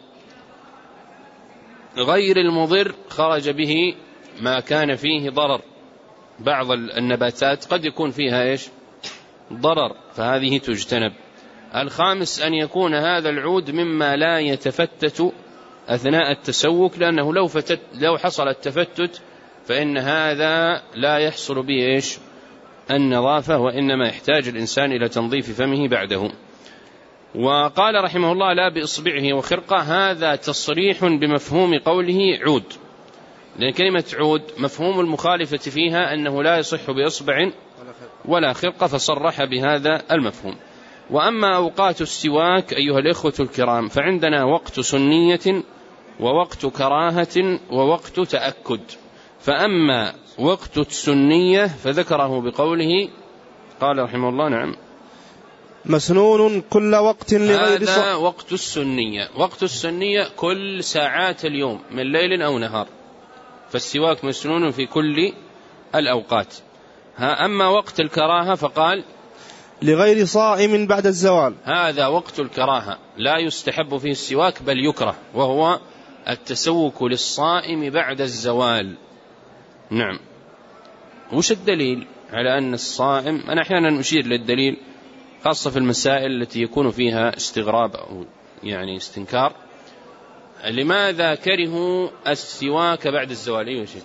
غير المضر خرج به ما كان فيه ضرر، بعض النباتات قد يكون فيها إيش؟ ضرر، فهذه تجتنب. الخامس أن يكون هذا العود مما لا يتفتت أثناء التسوك، لأنه لو, فتت لو حصل التفتت فإن هذا لا يحصل به إيش؟ النظافة، وإنما يحتاج الإنسان إلى تنظيف فمه بعده. وقال رحمه الله: لا بإصبعه وخرقة. هذا تصريح بمفهوم قوله عود، لأن كلمة عود مفهوم المخالفة فيها أنه لا يصح بإصبع ولا خرقة، فصرح بهذا المفهوم. وأما أوقات السواك أيها الإخوة الكرام فعندنا وقت سنية ووقت كراهة ووقت تأكد. فأما وقت السنية فذكره بقوله قال رحمه الله نعم مسنون كل وقت لغير ص... هذا وقت السنية. وقت السنية كل ساعات اليوم من ليل أو نهار، فالسواك مسنون في كل الأوقات. ها أما وقت الكراهة فقال لغير صائم بعد الزوال. هذا وقت الكراهة، لا يستحب فيه السواك بل يكره، وهو التسوك للصائم بعد الزوال. نعم. وش الدليل على أن الصائم؟ أنا أحيانا أشير للدليل خاصة في المسائل التي يكون فيها استغراب أو يعني استنكار. لماذا كرهوا السواك بعد الزوال؟ أيوة شيء.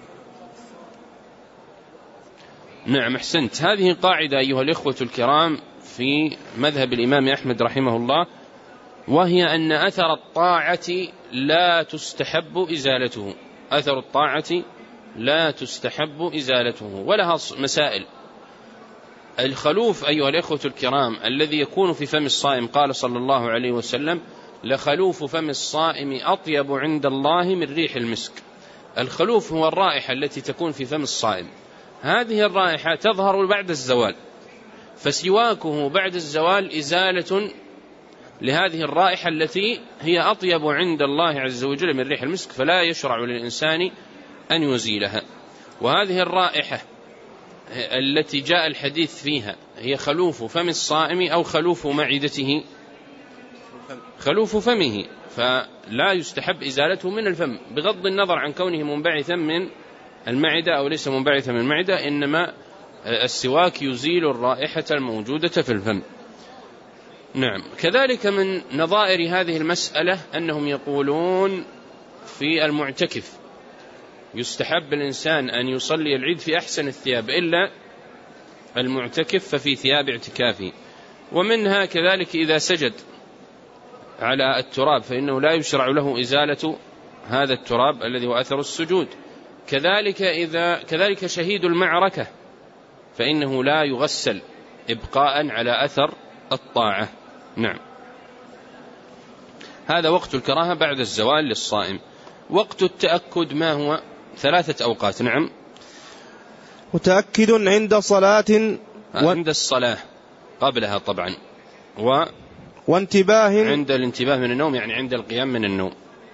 نعم أحسنت. هذه قاعدة أيها الإخوة الكرام في مذهب الإمام أحمد رحمه الله، وهي أن أثر الطاعة لا تستحب إزالته. أثر الطاعة لا تستحب إزالته، ولها مسائل. الخلوف أيها الإخوة الكرام الذي يكون في فم الصائم، قال صلى الله عليه وسلم: لخلوف فم الصائم أطيب عند الله من ريح المسك. الخلوف هو الرائحة التي تكون في فم الصائم، هذه الرائحة تظهر بعد الزوال، فسواكه بعد الزوال إزالة لهذه الرائحة التي هي أطيب عند الله عز وجل من ريح المسك، فلا يشرع للإنسان أن يزيلها. وهذه الرائحة التي جاء الحديث فيها هي خلوف فم الصائم أو خلوف معدته، خلوف فمه، فلا يستحب إزالته من الفم بغض النظر عن كونه منبعثا من المعدة أو ليس منبعثا من المعدة، إنما السواك يزيل الرائحة الموجودة في الفم. نعم. كذلك من نظائر هذه المسألة أنهم يقولون في المعتكف يستحب الإنسان أن يصلي العيد في أحسن الثياب إلا المعتكف ففي ثياب اعتكافه. ومنها كذلك إذا سجد على التراب فإنه لا يشرع له إزالة هذا التراب الذي هو أثر السجود. كذلك إذا كذلك شهيد المعركة فإنه لا يغسل إبقاء على أثر الطاعة. نعم. هذا وقت الكراهة بعد الزوال للصائم. وقت التأكد ما هو؟ ثلاثة أوقات. نعم. متأكد عند صلاة و... عند الصلاة قبلها طبعا و... وانتباه عند الانتباه من النوم يعني عند القيام من النوم.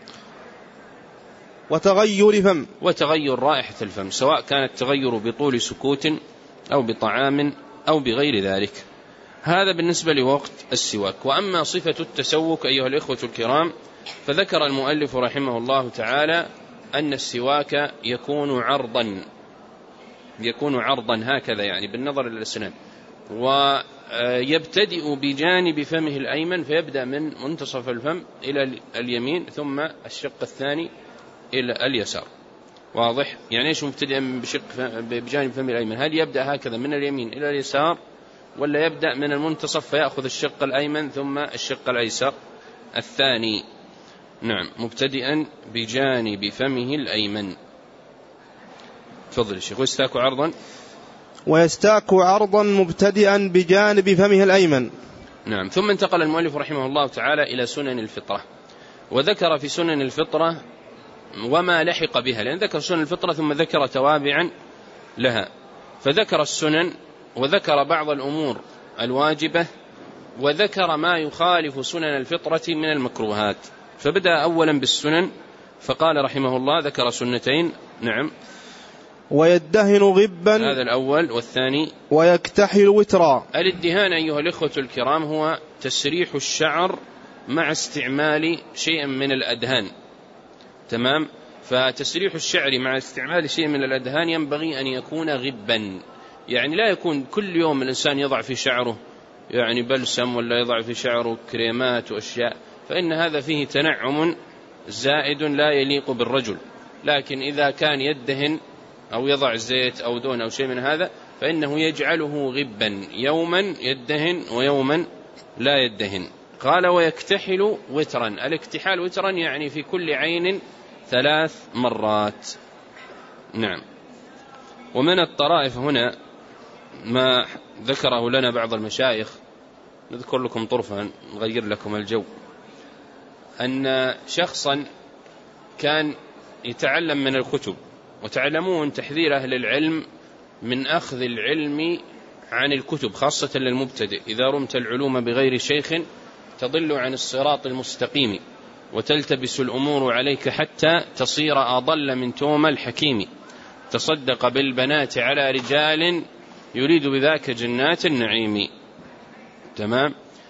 وتغير فم وتغير رائحة الفم سواء كان التغير بطول سكوت أو بطعام أو بغير ذلك. هذا بالنسبة لوقت السواك. وأما صفة التسوك أيها الإخوة الكرام فذكر المؤلف رحمه الله تعالى أن السواك يكون عرضا يكون عرضا هكذا يعني بالنظر إلى الأسنان ويبتدئ بجانب فمه الأيمن فيبدأ من منتصف الفم إلى اليمين ثم الشق الثاني إلى اليسار. واضح؟ يعني إيش مبتدئ بشق بجانب فمه الأيمن؟ هل يبدأ هكذا من اليمين إلى اليسار ولا يبدأ من المنتصف فيأخذ الشق الأيمن ثم الشق الأيسر الثاني؟ نعم. مبتدئا بجانب فمه الأيمن. تفضل الشيخ. ويستاك عرضا ويستاك عرضا مبتدئا بجانب فمه الأيمن. نعم. ثم انتقل المؤلف رحمه الله تعالى إلى سنن الفطرة وذكر في سنن الفطرة وما لحق بها لأن ذكر سنن الفطرة ثم ذكر توابعا لها. فذكر السنن وذكر بعض الأمور الواجبة وذكر ما يخالف سنن الفطرة من المكروهات. فبدأ أولا بالسنن فقال رحمه الله ذكر سنتين. نعم. ويدهن غبا هذا الأول. والثاني ويكتحل وترا. الادهان أيها الإخوة الكرام هو تسريح الشعر مع استعمال شيء من الأدهان. تمام. فتسريح الشعر مع استعمال شيء من الأدهان ينبغي أن يكون غبا يعني لا يكون كل يوم الإنسان يضع في شعره يعني بلسم ولا يضع في شعره كريمات وأشياء فإن هذا فيه تنعم زائد لا يليق بالرجل. لكن إذا كان يدهن أو يضع زيت أو دون أو شيء من هذا فإنه يجعله غبا يوما يدهن ويوما لا يدهن. قال ويكتحل وترا. الاكتحال وترا يعني في كل عين ثلاث مرات. نعم. ومن الطرائف هنا ما ذكره لنا بعض المشايخ نذكر لكم طرفا نغير لكم الجو أن شخصا كان يتعلم من الكتب وتعلمون تحذير أهل العلم من أخذ العلم عن الكتب خاصة للمبتدئ. إذا رمت العلوم بغير شيخ تضل عن الصراط المستقيم وتلتبس الأمور عليك حتى تصير أضل من توم الحكيم. تصدق بالبنات على رجال يريد بذاك جنات النعيم. تمام.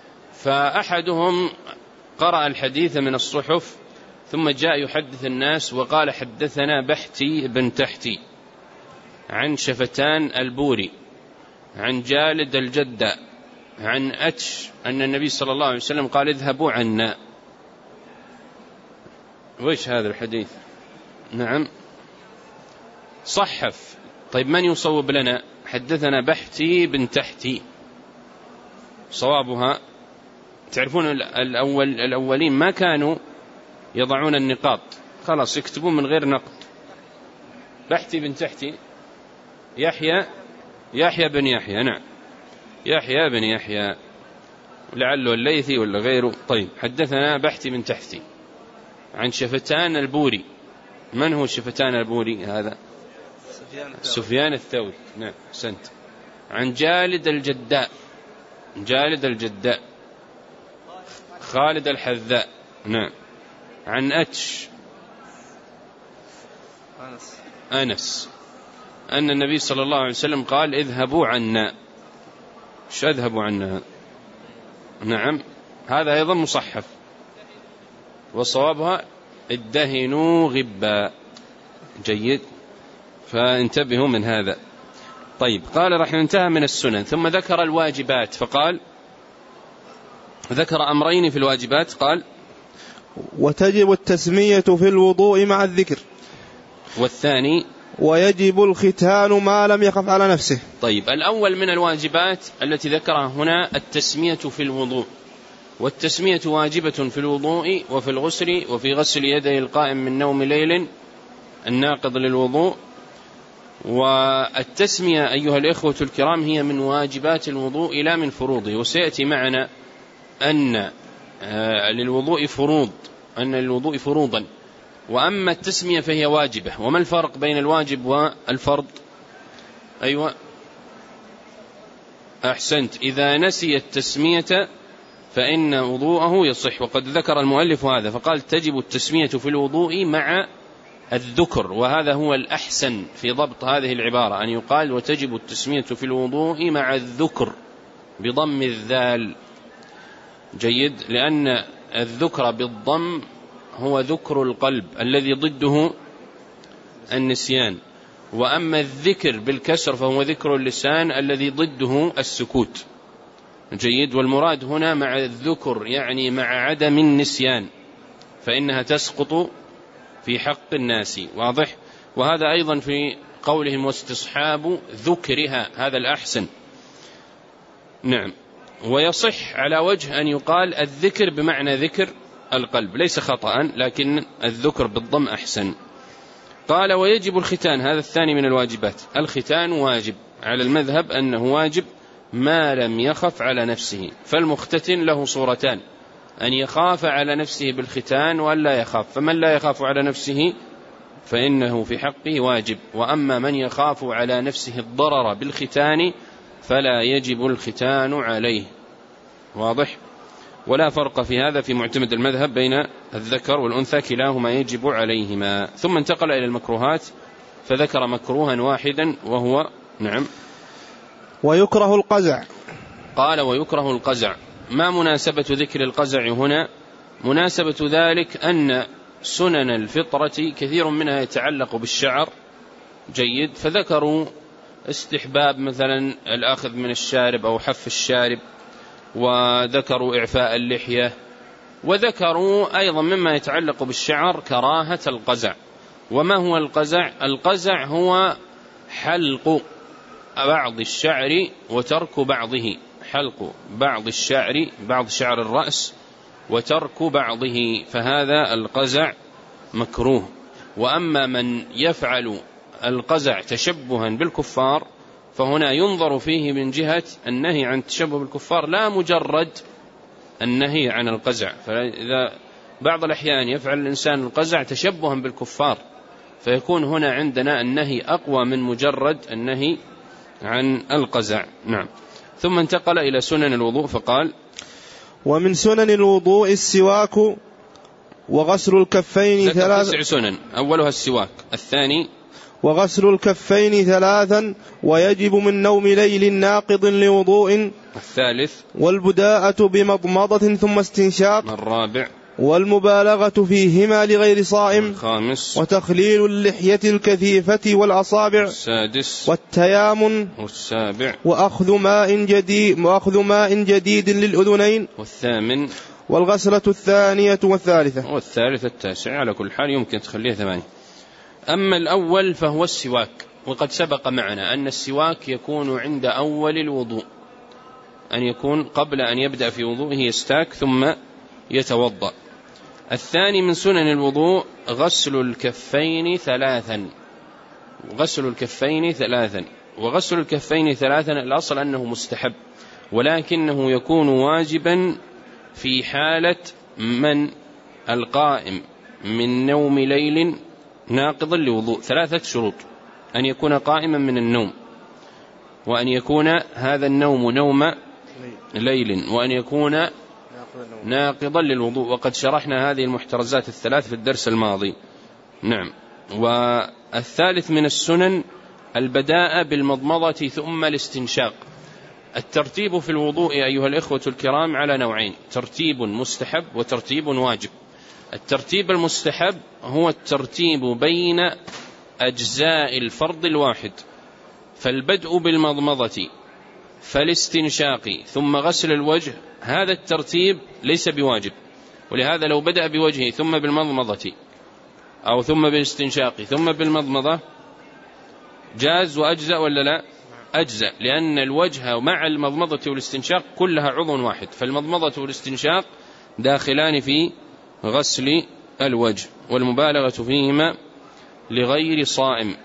فأحدهم قرأ الحديث من الصحف ثم جاء يحدث الناس وقال حدثنا بحتي بن تحتي عن شفتان البوري عن جالد الجدة عن أتش أن النبي صلى الله عليه وسلم قال اذهبوا عنا. وإيش هذا الحديث؟ نعم. صحف. طيب من يصوب لنا؟ حدثنا بحتي بن تحتي. صوابها تعرفون الأول الأولين ما كانوا يضعون النقاط خلاص يكتبون من غير نقط. بحتي بن تحتي يحيى يحيى بن يحيى. نعم. يحيى بن يحيى لعله الليثي ولا غيره. طيب حدثنا بحتي بن تحتي عن شفتان البوري. من هو شفتان البوري هذا؟ سفيان الثوري. نعم سنت. عن جالد الجداء جالد الجداء خالد الحذاء. نعم. عن أتش أنس أنس أن النبي صلى الله عليه وسلم قال اذهبوا عنا. ايش اذهبوا عنا؟ نعم. هذا أيضا مصحف وصوابها ادهنوا غبا. جيد. فانتبهوا من هذا. طيب قال رحمه انتهى من السنن ثم ذكر الواجبات فقال ذكر أمرين في الواجبات، قال وتجب التسمية في الوضوء مع الذكر، والثاني ويجب الختان ما لم يخف على نفسه. طيب، الأول من الواجبات التي ذكرها هنا التسمية في الوضوء، والتسمية واجبة في الوضوء وفي الغسل وفي غسل يدي القائم من نوم ليل الناقض للوضوء. والتسمية أيها الإخوة الكرام هي من واجبات الوضوء لا من فروضه، وسيأتي معنا أن للوضوء فروض، أن للوضوء فروضا، وأما التسمية فهي واجبة. وما الفرق بين الواجب والفرض؟ أيوة أحسنت، إذا نسي التسمية فإن وضوءه يصح، وقد ذكر المؤلف هذا فقال تجب التسمية في الوضوء مع الذكر، وهذا هو الأحسن في ضبط هذه العبارة، أن يقال وتجب التسمية في الوضوء مع الذكر بضم الذال. جيد، لأن الذكر بالضم هو ذكر القلب الذي ضده النسيان، وأما الذكر بالكسر فهو ذكر اللسان الذي ضده السكوت. جيد، والمراد هنا مع الذكر يعني مع عدم النسيان، فإنها تسقط في حق الناس. واضح؟ وهذا أيضا في قولهم واستصحاب ذكرها، هذا الأحسن. نعم، ويصح على وجه أن يقال الذكر بمعنى ذكر القلب، ليس خطأ، لكن الذكر بالضم أحسن. قال ويجب الختان، هذا الثاني من الواجبات. الختان واجب على المذهب أنه واجب ما لم يخف على نفسه، فالمختتن له صورتان، أن يخاف على نفسه بالختان وأن لا يخاف، فمن لا يخاف على نفسه فإنه في حقه واجب، وأما من يخاف على نفسه الضرر بالختان فلا يجب الختان عليه. واضح؟ ولا فرق في هذا في معتمد المذهب بين الذكر والأنثى، كلاهما يجب عليهما. ثم انتقل إلى المكروهات فذكر مكروها واحدا وهو نعم ويكره القزع. قال ويكره القزع. ما مناسبة ذكر القزع هنا؟ مناسبة ذلك أن سنن الفطرة كثير منها يتعلق بالشعر. جيد، فذكروا استحباب مثلا الأخذ من الشارب أو حف الشارب، وذكروا إعفاء اللحية، وذكروا أيضا مما يتعلق بالشعر كراهة القزع. وما هو القزع؟ القزع هو حلق بعض الشعر وترك بعضه، حلق بعض الشعر، بعض شعر الرأس وترك بعضه، فهذا القزع مكروه. وأما من يفعل القزع تشبها بالكفار فهنا ينظر فيه من جهة النهي عن التشبه بالكفار، لا مجرد النهي عن القزع. فإذا بعض الأحيان يفعل الإنسان القزع تشبها بالكفار فيكون هنا عندنا النهي أقوى من مجرد النهي عن القزع. نعم. ثم انتقل إلى سنن الوضوء فقال ومن سنن الوضوء السواك وغسل الكفين ثلاثا. تسع سنن، أولها السواك، الثاني وغسل الكفين ثلاثا ويجب من نوم ليل ناقض لوضوء، الثالث والبداءة بمضمضة ثم استنشاق، الرابع والمبالغة فيهما لغير صائم، الخامس وتخليل اللحية الكثيفة والأصابع، السادس والتيامن، والسابع وأخذ ماء جديد وأخذ ماء جديد للأذنين، والثامن، والغسلة الثانية والثالثة، والثالث التاسع. على كل حال يمكن تخليها ثمانية. أما الأول فهو السواك، وقد سبق معنا أن السواك يكون عند أول الوضوء، أن يكون قبل أن يبدأ في وضوءه يستاك ثم يتوضأ. الثاني من سنن الوضوء غسل الكفين ثلاثا، غسل الكفين ثلاثا وغسل الكفين ثلاثا الأصل أنه مستحب، ولكنه يكون واجبا في حالة من القائم من نوم ليل ناقضا لوضوء. ثلاثة شروط: أن يكون قائما من النوم، وأن يكون هذا النوم نوم ليل، وأن يكون ناقضا للوضوء، وقد شرحنا هذه المحترزات الثلاث في الدرس الماضي. نعم. والثالث من السنن البداءة بالمضمضة ثم الاستنشاق. الترتيب في الوضوء أيها الإخوة الكرام على نوعين: ترتيب مستحب وترتيب واجب. الترتيب المستحب هو الترتيب بين أجزاء الفرض الواحد، فالبدء بالمضمضة فالاستنشاق ثم غسل الوجه، هذا الترتيب ليس بواجب، ولهذا لو بدأ بوجهه ثم بالمضمضة أو ثم بالاستنشاق ثم بالمضمضة جاز وأجزأ ولا لا؟ أجزأ، لأن الوجه مع المضمضة والاستنشاق كلها عضو واحد، فالمضمضة والاستنشاق داخلان في غسل الوجه، والمبالغة فيهما لغير صائم،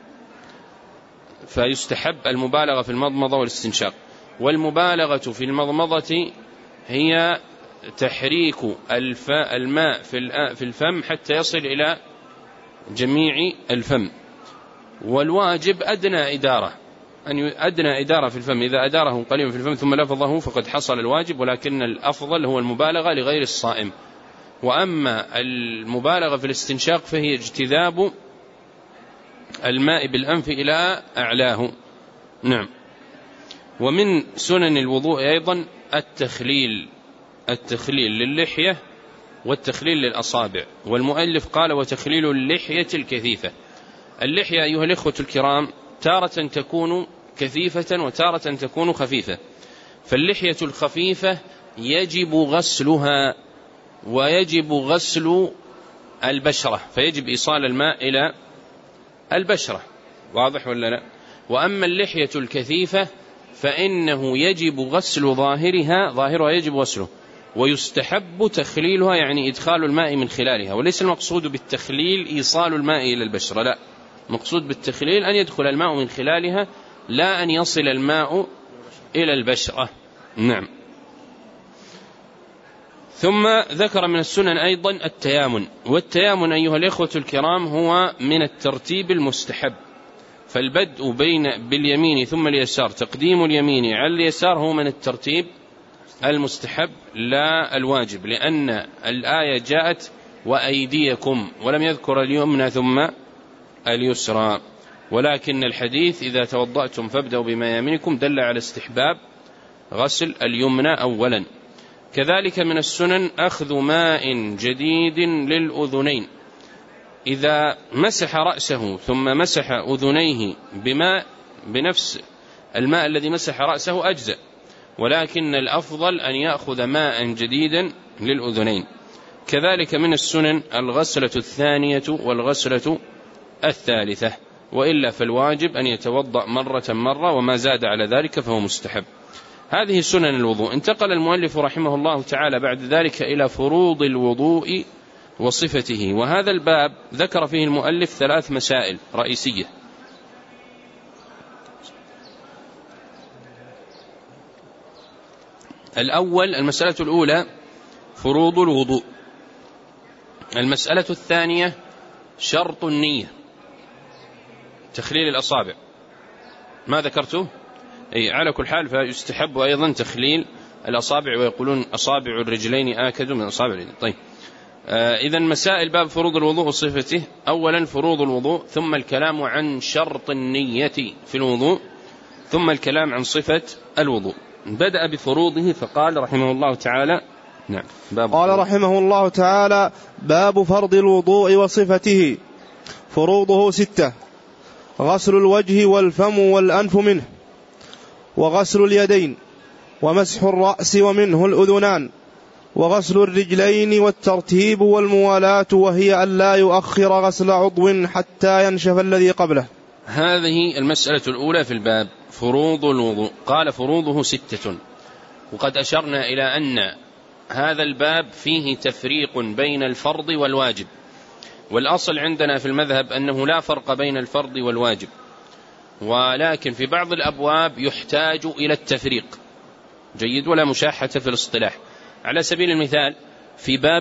فيستحب المبالغة في المضمضة والاستنشاق. والمبالغة في المضمضة هي تحريك الماء في الفم حتى يصل إلى جميع الفم، والواجب أدنى إدارة، أن أدنى إدارة في الفم، إذا أداره قليلا في الفم ثم لفظه فقد حصل الواجب، ولكن الأفضل هو المبالغة لغير الصائم. وأما المبالغة في الاستنشاق فهي اجتذاب الماء بالأنف إلى أعلاه. نعم. ومن سنن الوضوء أيضا التخليل، التخليل للحية والتخليل للأصابع، والمؤلف قال وتخليل اللحية الكثيفة. اللحية أيها الإخوة الكرام تارة تكون كثيفة وتارة تكون خفيفة، فاللحية الخفيفة يجب غسلها ويجب غسل البشرة، فيجب إيصال الماء إلى البشرة، واضح ولا لا؟ وأما اللحية الكثيفة فإنه يجب غسل ظاهرها، ظاهرها يجب غسله، ويستحب تخليلها، يعني إدخال الماء من خلالها، وليس المقصود بالتخليل إيصال الماء إلى البشرة، لا، مقصود بالتخليل أن يدخل الماء من خلالها، لا أن يصل الماء إلى البشرة. نعم. ثم ذكر من السنن أيضا التيامن، والتيامن أيها الإخوة الكرام هو من الترتيب المستحب، فالبدء بين باليمين ثم اليسار، تقديم اليمين على اليسار هو من الترتيب المستحب لا الواجب، لأن الآية جاءت وأيديكم ولم يذكر اليمنى ثم اليسرى، ولكن الحديث إذا توضأتم فابدأوا بما يمينكم دل على استحباب غسل اليمنى أولا. كذلك من السنن أخذ ماء جديد للأذنين، إذا مسح رأسه ثم مسح أذنيه بماء بنفس الماء الذي مسح رأسه أجزأ، ولكن الأفضل أن يأخذ ماء جديدا للأذنين. كذلك من السنن الغسلة الثانية والغسلة الثالثة، وإلا فالواجب أن يتوضأ مرة مرة، وما زاد على ذلك فهو مستحب. هذه سنن الوضوء. انتقل المؤلف رحمه الله تعالى بعد ذلك إلى فروض الوضوء وصفته، وهذا الباب ذكر فيه المؤلف ثلاث مسائل رئيسية. الأول المسألة الأولى فروض الوضوء، المسألة الثانية شرط النية، تخليل الأصابع، ما ذكرته؟ أي على كل حال فيستحب أيضا تخليل الأصابع، ويقولون أصابع الرجلين آكد من أصابع اليدين. طيب آه إذن مسائل باب فروض الوضوء وصفته. أولا فروض الوضوء، ثم الكلام عن شرط النية في الوضوء، ثم الكلام عن صفة الوضوء. بدأ بفروضه فقال رحمه الله تعالى نعم باب قال رحمه الله تعالى باب فرض الوضوء وصفته. فروضه ستة: غسل الوجه والفم والأنف منه، وغسل اليدين، ومسح الرأس ومنه الأذنان، وغسل الرجلين، والترتيب والموالاة، وهي أن لا يؤخر غسل عضو حتى ينشف الذي قبله. هذه المسألة الأولى في الباب فروض الوضوء. قال فروضه ستة، وقد أشرنا إلى أن هذا الباب فيه تفريق بين الفرض والواجب، والأصل عندنا في المذهب أنه لا فرق بين الفرض والواجب، ولكن في بعض الأبواب يحتاج إلى التفريق، جيد، ولا مشاحة في الاصطلاح. على سبيل المثال في باب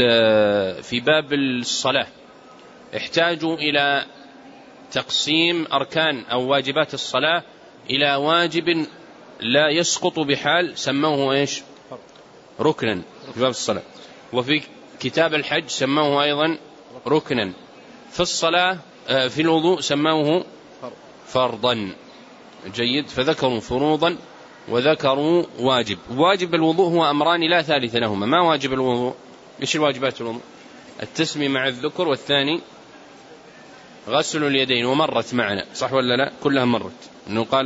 في باب الصلاة احتاجوا إلى تقسيم أركان أو واجبات الصلاة إلى واجب لا يسقط بحال، سموه إيش؟ ركنا في باب الصلاة. وفي كتاب الحج سموه أيضا ركنا. في الصلاة في الوضوء سموه فرضا، جيد، فذكروا فروضا وذكروا واجب. واجب الوضوء هو أمران لا ثالث لهما. ما واجب الوضوء؟ إيش الواجبات الوضوء؟ التسمية مع الذكر، والثاني غسل اليدين، ومرت معنا صح ولا لا؟ كلها مرت، إنه قال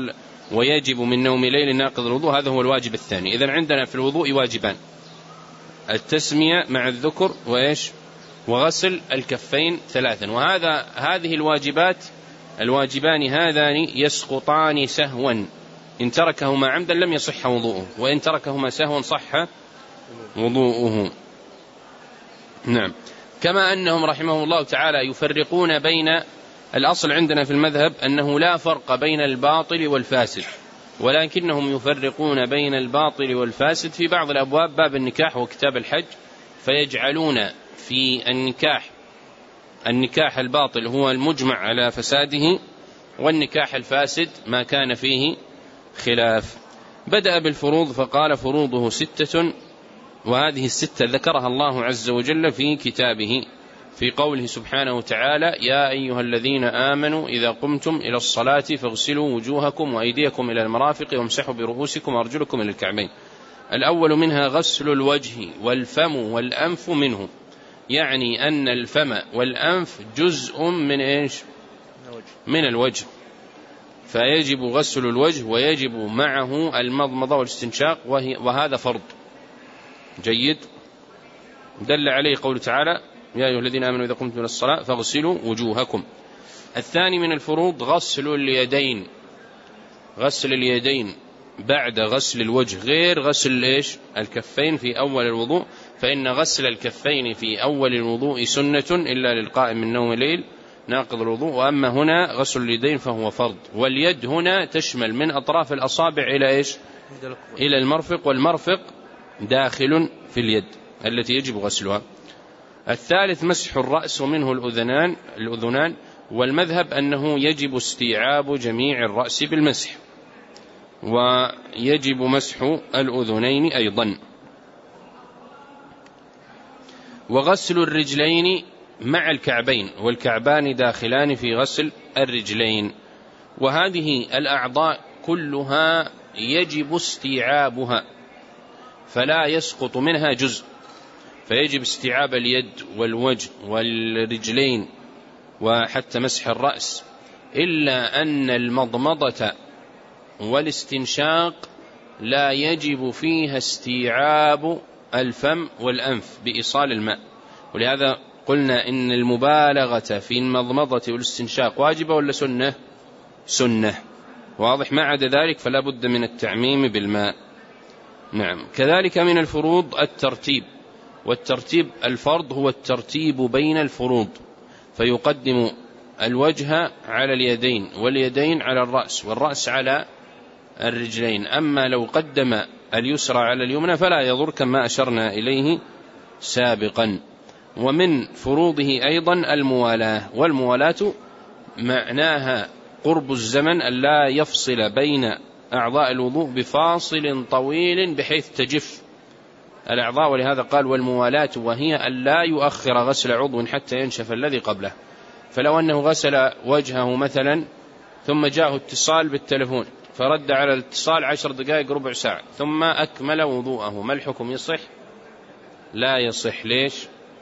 ويجب من نوم ليل ناقض الوضوء، هذا هو الواجب الثاني. إذن عندنا في الوضوء واجبان: التسمية مع الذكر وإيش وغسل الكفين ثلاثا. وهذا هذه الواجبات الواجبان هذان يسقطان سهوا، إن تركهما عمدا لم يصح وضوءه، وإن تركهما سهوا صح وضوءه. نعم. كما أنهم رحمه الله تعالى يفرقون بين، الأصل عندنا في المذهب أنه لا فرق بين الباطل والفاسد، ولكنهم يفرقون بين الباطل والفاسد في بعض الأبواب، باب النكاح وكتاب الحج، فيجعلون في النكاح النكاح الباطل هو المجمع على فساده، والنكاح الفاسد ما كان فيه خلاف. بدأ بالفروض فقال: فروضه ستة، وهذه الستة ذكرها الله عز وجل في كتابه في قوله سبحانه وتعالى: يا أيها الذين آمنوا إذا قمتم إلى الصلاة فاغسلوا وجوهكم وأيديكم إلى المرافق وامسحوا برؤوسكم وأرجلكم إلى الكعبين. الأول منها غسل الوجه والفم والأنف منه، يعني أن الفم والأنف جزء من إيش؟ من الوجه، فيجب غسل الوجه ويجب معه المضمضة والاستنشاق، وهذا فرض. جيد. دل عليه قوله تعالى: يا أيها الذين آمنوا إذا قمتم إلى الصلاة فاغسلوا وجوهكم. الثاني من الفروض غسل اليدين، غسل اليدين بعد غسل الوجه، غير غسل إيش؟ الكفين في أول الوضوء، فإن غسل الكفين في أول الوضوء سنة إلا للقائم من نوم الليل ناقض الوضوء، وأما هنا غسل اليدين فهو فرض. واليد هنا تشمل من أطراف الأصابع إلى إيش؟ إلى المرفق، والمرفق داخل في اليد التي يجب غسلها. الثالث مسح الرأس ومنه الأذنان الأذنان والمذهب أنه يجب استيعاب جميع الرأس بالمسح، ويجب مسح الأذنين أيضا. وغسل الرجلين مع الكعبين، والكعبان داخلان في غسل الرجلين. وهذه الأعضاء كلها يجب استيعابها، فلا يسقط منها جزء، فيجب استيعاب اليد والوجه والرجلين وحتى مسح الرأس، إلا أن المضمضة والاستنشاق لا يجب فيها استيعاب الفم والأنف بإيصال الماء. ولهذا قلنا إن المبالغة في المضمضة والاستنشاق واجبة ولا سنة؟ سنة. واضح. ما عدا ذلك فلا بد من التعميم بالماء. نعم. كذلك من الفروض الترتيب، والترتيب الفرض هو الترتيب بين الفروض، فيقدم الوجه على اليدين واليدين على الرأس والرأس على الرجلين. أما لو قدم اليسرى على اليمنى فلا يضر، كما أشرنا إليه سابقا. ومن فروضه أيضا الموالاة، والموالاة معناها قرب الزمن أن لا يفصل بين أعضاء الوضوء بفاصل طويل بحيث تجف الأعضاء، ولهذا قال: والموالاة وهي أن لا يؤخر غسل عضو حتى ينشف الذي قبله. فلو أنه غسل وجهه مثلا ثم جاءه اتصال بالتلفون فرد على الاتصال عشر دقائق ربع ساعة ثم أكمل وضوءه، ما الحكم؟ يصح؟ لا يصح. ليش؟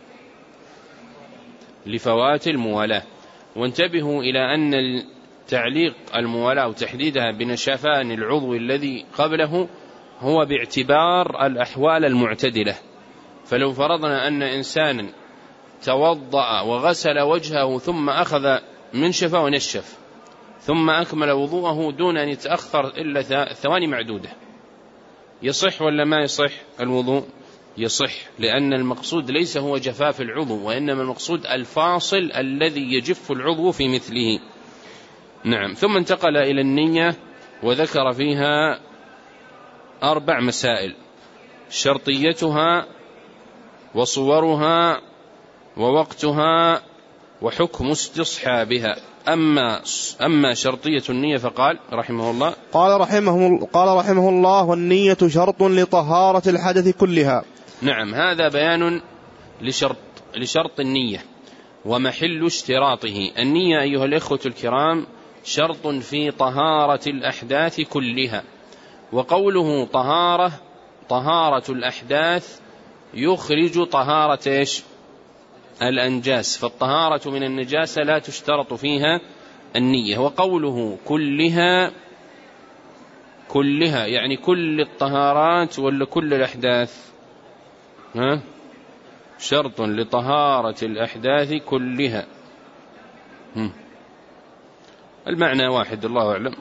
لفوات الموالاة. وانتبهوا إلى أن تعليق الموالاة وتحديدها بنشفان العضو الذي قبله هو باعتبار الأحوال المعتدلة. فلو فرضنا أن إنسانا توضأ وغسل وجهه ثم أخذ منشفة ونشف ثم أكمل وضوءه دون أن يتأخر إلا ثواني معدودة، يصح ولا ما يصح الوضوء؟ يصح، لأن المقصود ليس هو جفاف العضو، وإنما المقصود الفاصل الذي يجف العضو في مثله. نعم. ثم انتقل إلى النية وذكر فيها أربع مسائل: شرطيتها وصورها ووقتها وحكم استصحابها. أما أما شرطية النية فقال رحمه الله قال رحمه قال رحمه الله: والنية شرط لطهارة الحدث كلها. نعم. هذا بيان لشرط لشرط النية ومحل اشتراطه. النية أيها الإخوة الكرام شرط في طهارة الأحداث كلها. وقوله طهارة طهارة الأحداث يخرج طهارة إيش؟ الأنجاس، فالطهارة من النجاسة لا تشترط فيها النية. وقوله كلها كلها يعني كل الطهارات ولا كل الأحداث؟ ها؟ شرط لطهارة الأحداث كلها. هم. المعنى واحد الله أعلم،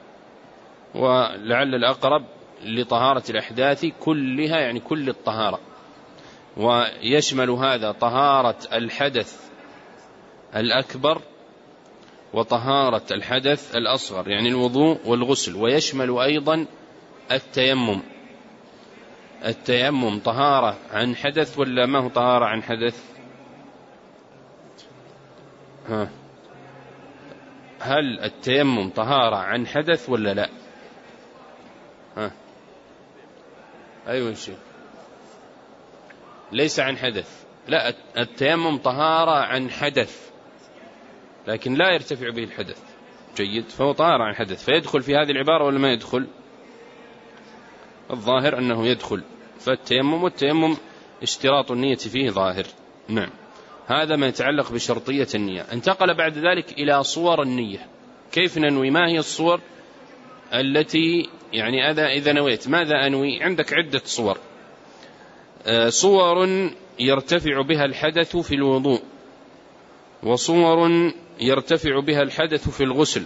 ولعل الأقرب لطهارة الأحداث كلها يعني كل الطهارة، ويشمل هذا طهارة الحدث الأكبر وطهارة الحدث الأصغر يعني الوضوء والغسل، ويشمل أيضا التيمم. التيمم طهارة عن حدث ولا ما هو طهارة عن حدث؟ ها. هل التيمم طهارة عن حدث ولا لا؟ ها. أيوة شيء ليس عن حدث. لا، التيمم طهارة عن حدث لكن لا يرتفع به الحدث. جيد، فهو طهارة عن حدث، فيدخل في هذه العبارة ولا ما يدخل؟ الظاهر أنه يدخل. فالتيمم والتيمم اشتراط النية فيه ظاهر. نعم، هذا ما يتعلق بشرطية النية. انتقل بعد ذلك إلى صور النية. كيف ننوي؟ ما هي الصور التي يعني إذا نويت ماذا أنوي؟ عندك عدة صور. صور يرتفع بها الحدث في الوضوء، وصور يرتفع بها الحدث في الغسل،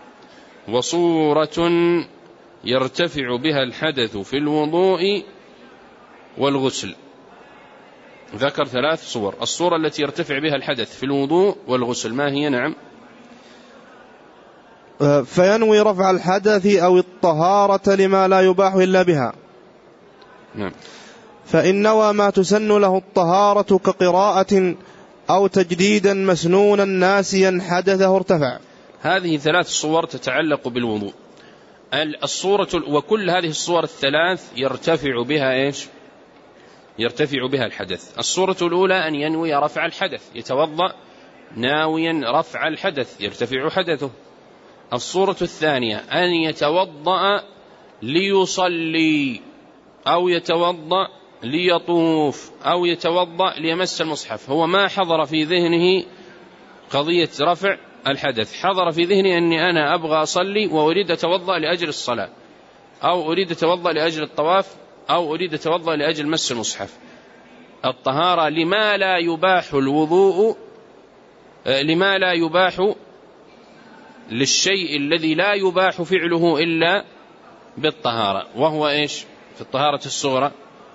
وصورة يرتفع بها الحدث في الوضوء والغسل. ذكر ثلاث صور. الصورة التي يرتفع بها الحدث في الوضوء والغسل ما هي؟ نعم، فينوي رفع الحدث أو الطهارة لما لا يباح إلا بها. نعم. فإن نوى ما تسن له الطهارة كقراءة أو تجديدا مسنونا ناسيا حدثه ارتفع. هذه ثلاث صور تتعلق بالوضوء. الصورة وكل هذه الصور الثلاث يرتفع بها إيش؟ يرتفع بها الحدث. الصورة الأولى أن ينوي رفع الحدث، يتوضأ ناويا رفع الحدث يرتفع حدثه. الصورة الثانية أن يتوضأ ليصلي أو يتوضأ ليطوف أو يتوضأ ليمس المصحف، هو ما حضر في ذهنه قضية رفع الحدث، حضر في ذهني أني أنا أبغى أصلي وأريد أتوضأ لأجل الصلاة، أو أريد أتوضأ لأجل الطواف، أو أريد أتوضأ لأجل مس المصحف. الطهارة لما لا يباح الوضوء، لما لا يباح للشيء الذي لا يباح فعله إلا بالطهارة، وهو إيش في الطهارة الصغرى؟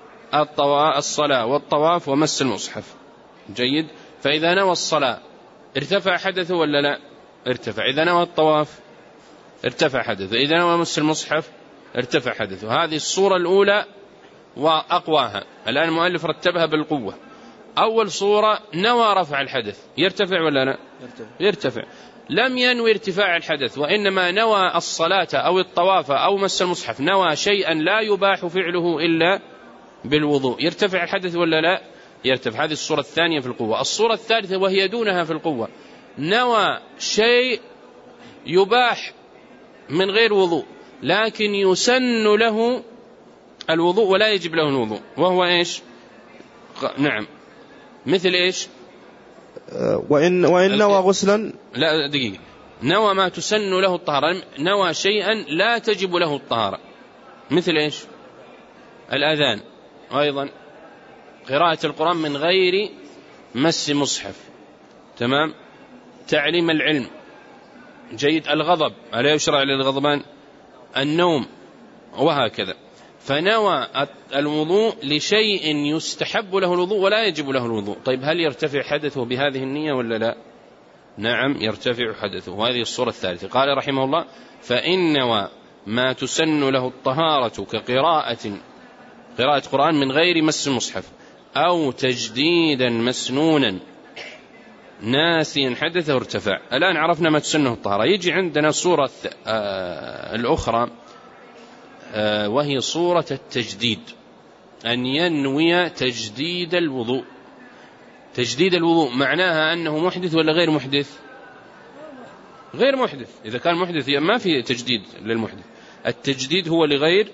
الصلاة والطواف ومس المصحف. جيد، فإذا نوى الصلاة ارتفع حدثه ولا لا؟ ارتفع. إذا نوى الطواف ارتفع حدثه. إذا نوى مس المصحف ارتفع حدثه. هذه الصورة الأولى وأقواها. الآن المؤلف رتبها بالقوة. أول صورة نوى رفع الحدث، يرتفع ولا لا؟ يرتفع. يرتفع. لم ينوي ارتفاع الحدث، وإنما نوى الصلاة أو الطواف أو مس المصحف، نوى شيئا لا يباح فعله إلا بالوضوء، يرتفع الحدث ولا لا؟ يرتفع. هذه الصورة الثانية في القوة. الصورة الثالثة وهي دونها في القوة، نوى شيء يباح من غير وضوء لكن يسن له الوضوء ولا يجب له الوضوء، وهو إيش؟ نعم، مثل إيش؟ وإن, وإن نوى غسلا. لا دقيقة، نوى ما تسن له الطهارة، نوى شيئا لا تجب له الطهارة، مثل إيش؟ الأذان، أيضا قراءة القرآن من غير مس مصحف، تمام، تعليم العلم. جيد، الغضب، ألا يشرع للغضبان؟ النوم، وهكذا. فنوى الوضوء لشيء يستحب له الوضوء ولا يجب له الوضوء. طيب هل يرتفع حدثه بهذه النية ولا لا؟ نعم، يرتفع حدثه. وهذه الصورة الثالثة. قال رحمه الله: فإن نوى ما تسن له الطهارة كقراءة قراءة قرآن من غير مس المصحف، أو تجديدا مسنونا ناسيا حدثه ارتفع. الآن عرفنا ما تسنه الطهارة. يجي عندنا صورة آه الأخرى آه وهي صورة التجديد، أن ينوي تجديد الوضوء. تجديد الوضوء معناها أنه محدث ولا غير محدث؟ غير محدث. إذا كان محدث ما في تجديد للمحدث، التجديد هو لغير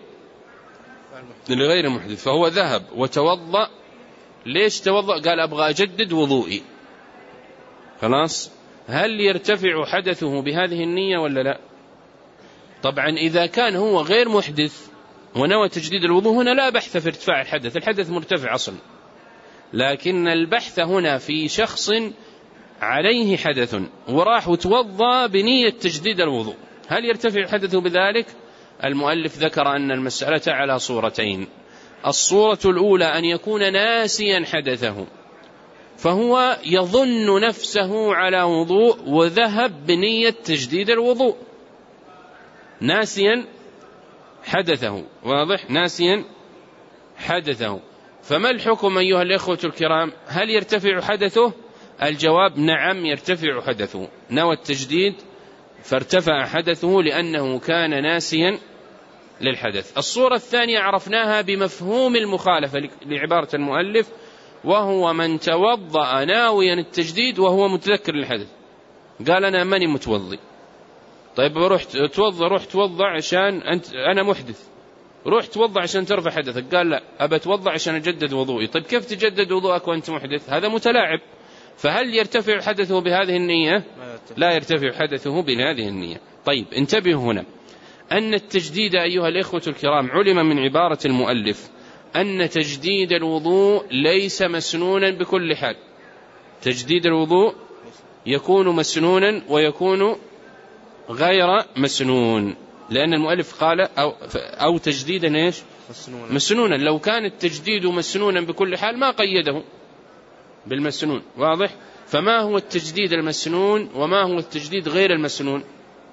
لغير المحدث. فهو ذهب وتوضأ. ليش توضأ؟ قال أبغى أجدد وضوئي. خلاص، هل يرتفع حدثه بهذه النية ولا لا؟ طبعا إذا كان هو غير محدث ونوى تجديد الوضوء هنا لا بحث في ارتفاع الحدث، الحدث مرتفع أصلا، لكن البحث هنا في شخص عليه حدث وراح وتوضأ بنية تجديد الوضوء، هل يرتفع حدثه بذلك؟ المؤلف ذكر أن المسألة على صورتين. الصورة الأولى أن يكون ناسيا حدثه، فهو يظن نفسه على وضوء وذهب بنية تجديد الوضوء ناسيا حدثه، واضح؟ ناسيا حدثه. فما الحكم أيها الإخوة الكرام؟ هل يرتفع حدثه؟ الجواب نعم يرتفع حدثه، نوى التجديد فارتفع حدثه لأنه كان ناسيا للحدث. الصورة الثانية عرفناها بمفهوم المخالفة لعبارة المؤلف، وهو من توضأ ناويا التجديد وهو متذكر للحدث، قال أنا ماني متوضي، طيب روح توضأ، روح توضأ عشان أنت أنا محدث، روح توضأ عشان ترفع حدثك، قال لا أبى توضأ عشان أجدد وضوئي. طيب كيف تجدد وضوءك وأنت محدث؟ هذا متلاعب. فهل يرتفع حدثه بهذه النية؟ لا يرتفع حدثه بهذه النية. طيب انتبهوا هنا أن التجديد أيها الإخوة الكرام علم من عبارة المؤلف أن تجديد الوضوء ليس مسنونا بكل حال، تجديد الوضوء يكون مسنونا ويكون غير مسنون، لأن المؤلف قال أو, أو تجديدا إيش؟ مسنونا. مسنونا، لو كان التجديد مسنونا بكل حال ما قيده بالمسنون، واضح؟ فما هو التجديد المسنون وما هو التجديد غير المسنون؟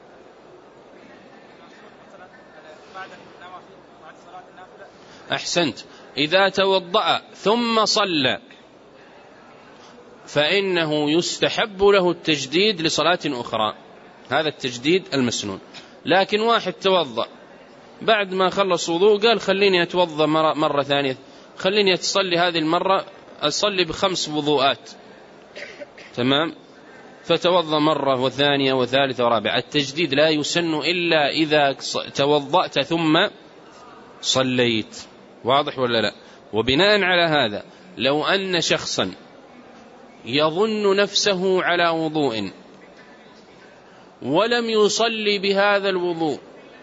أحسنت، إذا توضأ ثم صلى فإنه يستحب له التجديد لصلاة أخرى، هذا التجديد المسنون. لكن واحد توضأ بعد ما خلص وضوء قال خليني أتوضأ مرة, مرة ثانية، خليني أتصلي هذه المرة أصلي بخمس وضوءات، تمام؟ فتوضأ مرة وثانية وثالثة ورابعة. التجديد لا يسن إلا إذا توضأت ثم صليت، واضح ولا لا؟ وبناء على هذا لو أن شخصا يظن نفسه على وضوء ولم يصلي بهذا الوضوء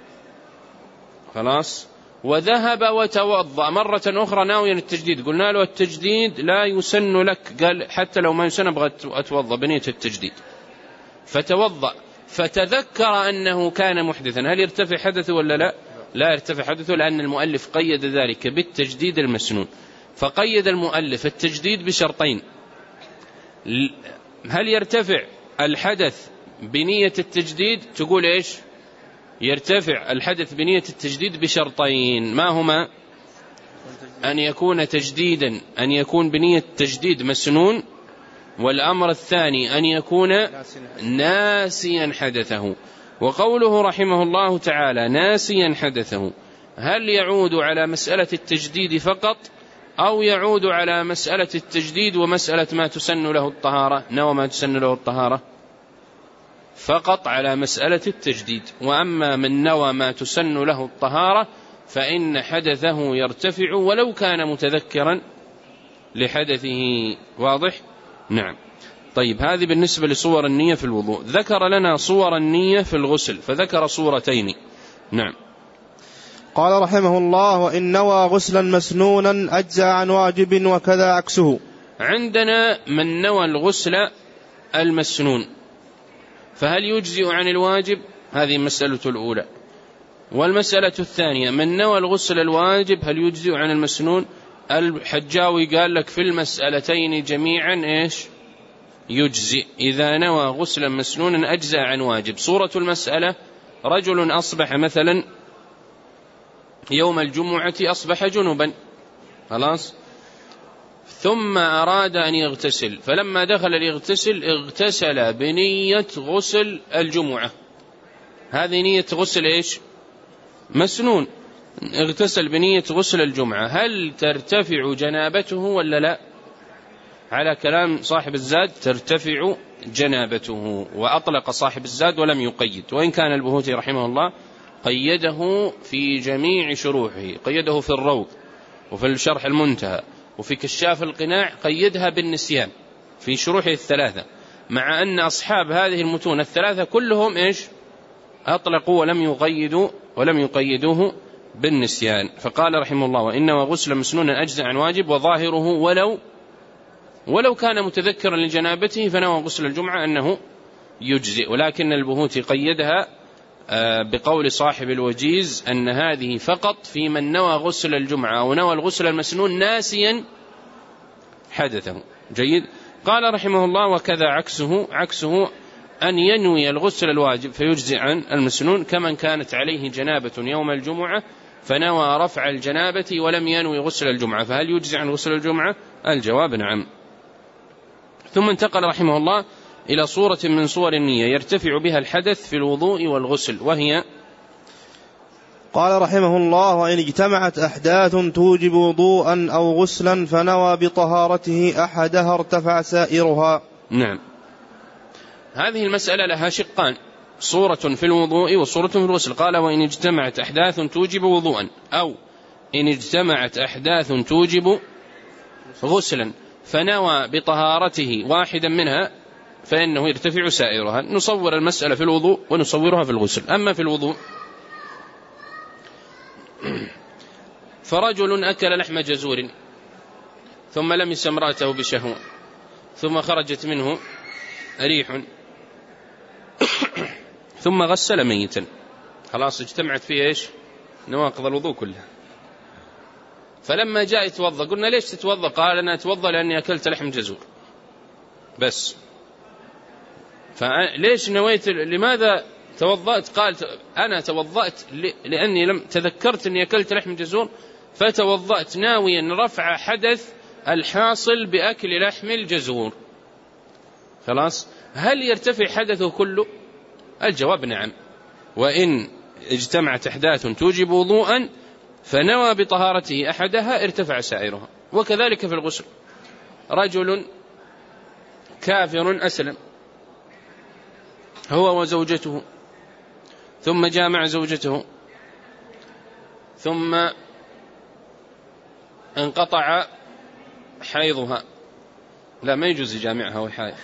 خلاص وذهب وتوضأ مرة أخرى ناويا التجديد، قلنا له التجديد لا يسن لك، قال حتى لو ما يسن أبغى أتوضأ بنية التجديد، فتوضأ فتذكر أنه كان محدثا، هل يرتفع حدثه ولا لا؟ لا يرتفع حدثه، لأن المؤلف قيد ذلك بالتجديد المسنون. فقيد المؤلف التجديد بشرطين، هل يرتفع الحدث بنية التجديد؟ تقول إيش؟ يرتفع الحدث بنية التجديد بشرطين، ما هما؟ أن يكون تجديدا، أن يكون بنية تجديد مسنون، والأمر الثاني أن يكون ناسيا حدثه. وقوله رحمه الله تعالى ناسيا حدثه، هل يعود على مسألة التجديد فقط أو يعود على مسألة التجديد ومسألة ما تسن له الطهارة؟ نوى ما تسن له الطهارة فقط على مسألة التجديد، وأما من نوى ما تسن له الطهارة فإن حدثه يرتفع ولو كان متذكرا لحدثه، واضح؟ نعم. طيب هذه بالنسبة لصور النية في الوضوء. ذكر لنا صور النية في الغسل فذكر صورتين. نعم. قال رحمه الله وإن نوى غسلا مسنونا أجزى عن واجب وكذا عكسه. عندنا من نوى الغسل المسنون فهل يجزئ عن الواجب؟ هذه المسألة الأولى. والمسألة الثانية من نوى الغسل الواجب هل يجزئ عن المسنون؟ الحجاوي قال لك في المسألتين جميعا إيش؟ يجزئ، إذا نوى غسلا مسنونا أجزى عن واجب. صورة المسألة رجل أصبح مثلا يوم الجمعة أصبح جنبا خلاص، ثم أراد أن يغتسل، فلما دخل ليغتسل اغتسل بنية غسل الجمعة، هذه نية غسل إيش؟ مسنون، اغتسل بنية غسل الجمعة، هل ترتفع جنابته ولا لا؟ على كلام صاحب الزاد ترتفع جنابته، وأطلق صاحب الزاد ولم يقيد، وإن كان البهوتي رحمه الله قيده في جميع شروحه، قيده في الروض وفي الشرح المنتهى وفي كشاف القناع، قيدها بالنسيان في شروحه الثلاثة، مع أن أصحاب هذه المتون الثلاثة كلهم إيش؟ أطلقوا ولم يقيدوا ولم يقيدوه بالنسيان. فقال رحمه الله: وإنما غسل مسنون أجزاء عن واجب، وظاهره ولو ولو كان متذكرا لجنابته فنوى غسل الجمعة أنه يجزئ، ولكن البهوتي قيدها بقول صاحب الوجيز أن هذه فقط في من نوى غسل الجمعة أو نوى الغسل المسنون ناسيا حدثه. جيد. قال رحمه الله: وكذا عكسه عكسه أن ينوي الغسل الواجب فيجزئ عن المسنون، كمن كانت عليه جنابة يوم الجمعة فنوى رفع الجنابة ولم ينوي غسل الجمعة، فهل يجزئ عن غسل الجمعة؟ الجواب نعم. ثم انتقل رحمه الله إلى صورة من صور النية يرتفع بها الحدث في الوضوء والغسل، وهي: قال رحمه الله: وإن اجتمعت أحداث توجب وضوءا أو غسلا فنوى بطهارته أحدها ارتفع سائرها. نعم، هذه المسألة لها شقان: صورة في الوضوء وصورة في الغسل. قال: وإن اجتمعت أحداث توجب وضوءا، أو إن اجتمعت أحداث توجب غسلا فنوى بطهارته واحدا منها فإنه يرتفع سائرها. نصور المسألة في الوضوء ونصورها في الغسل. أما في الوضوء فرجل أكل لحم جزور ثم لمس امرأته بشهوة ثم خرجت منه ريح ثم غسل ميتا، خلاص اجتمعت فيه إيش؟ نواقض الوضوء كلها. فلما جاء يتوضأ قلنا: ليش تتوضأ؟ قال: أنا أتوضأ لأني أكلت لحم جزور بس. فليش نويت؟ لماذا توضأت؟ قال: أنا توضأت لأني لم تذكرت أني أكلت لحم جزور فتوضأت ناويا رفع حدث الحاصل بأكل لحم الجزور. خلاص، هل يرتفع حدثه كله؟ الجواب نعم. وإن اجتمعت أحداث توجب وضوءا فنوى بطهارته أحدها ارتفع سائرها. وكذلك في الغسل: رجل كافر أسلم هو وزوجته، ثم جامع زوجته، ثم انقطع حيضها. لا، ما يجوز يجامعها وحائض،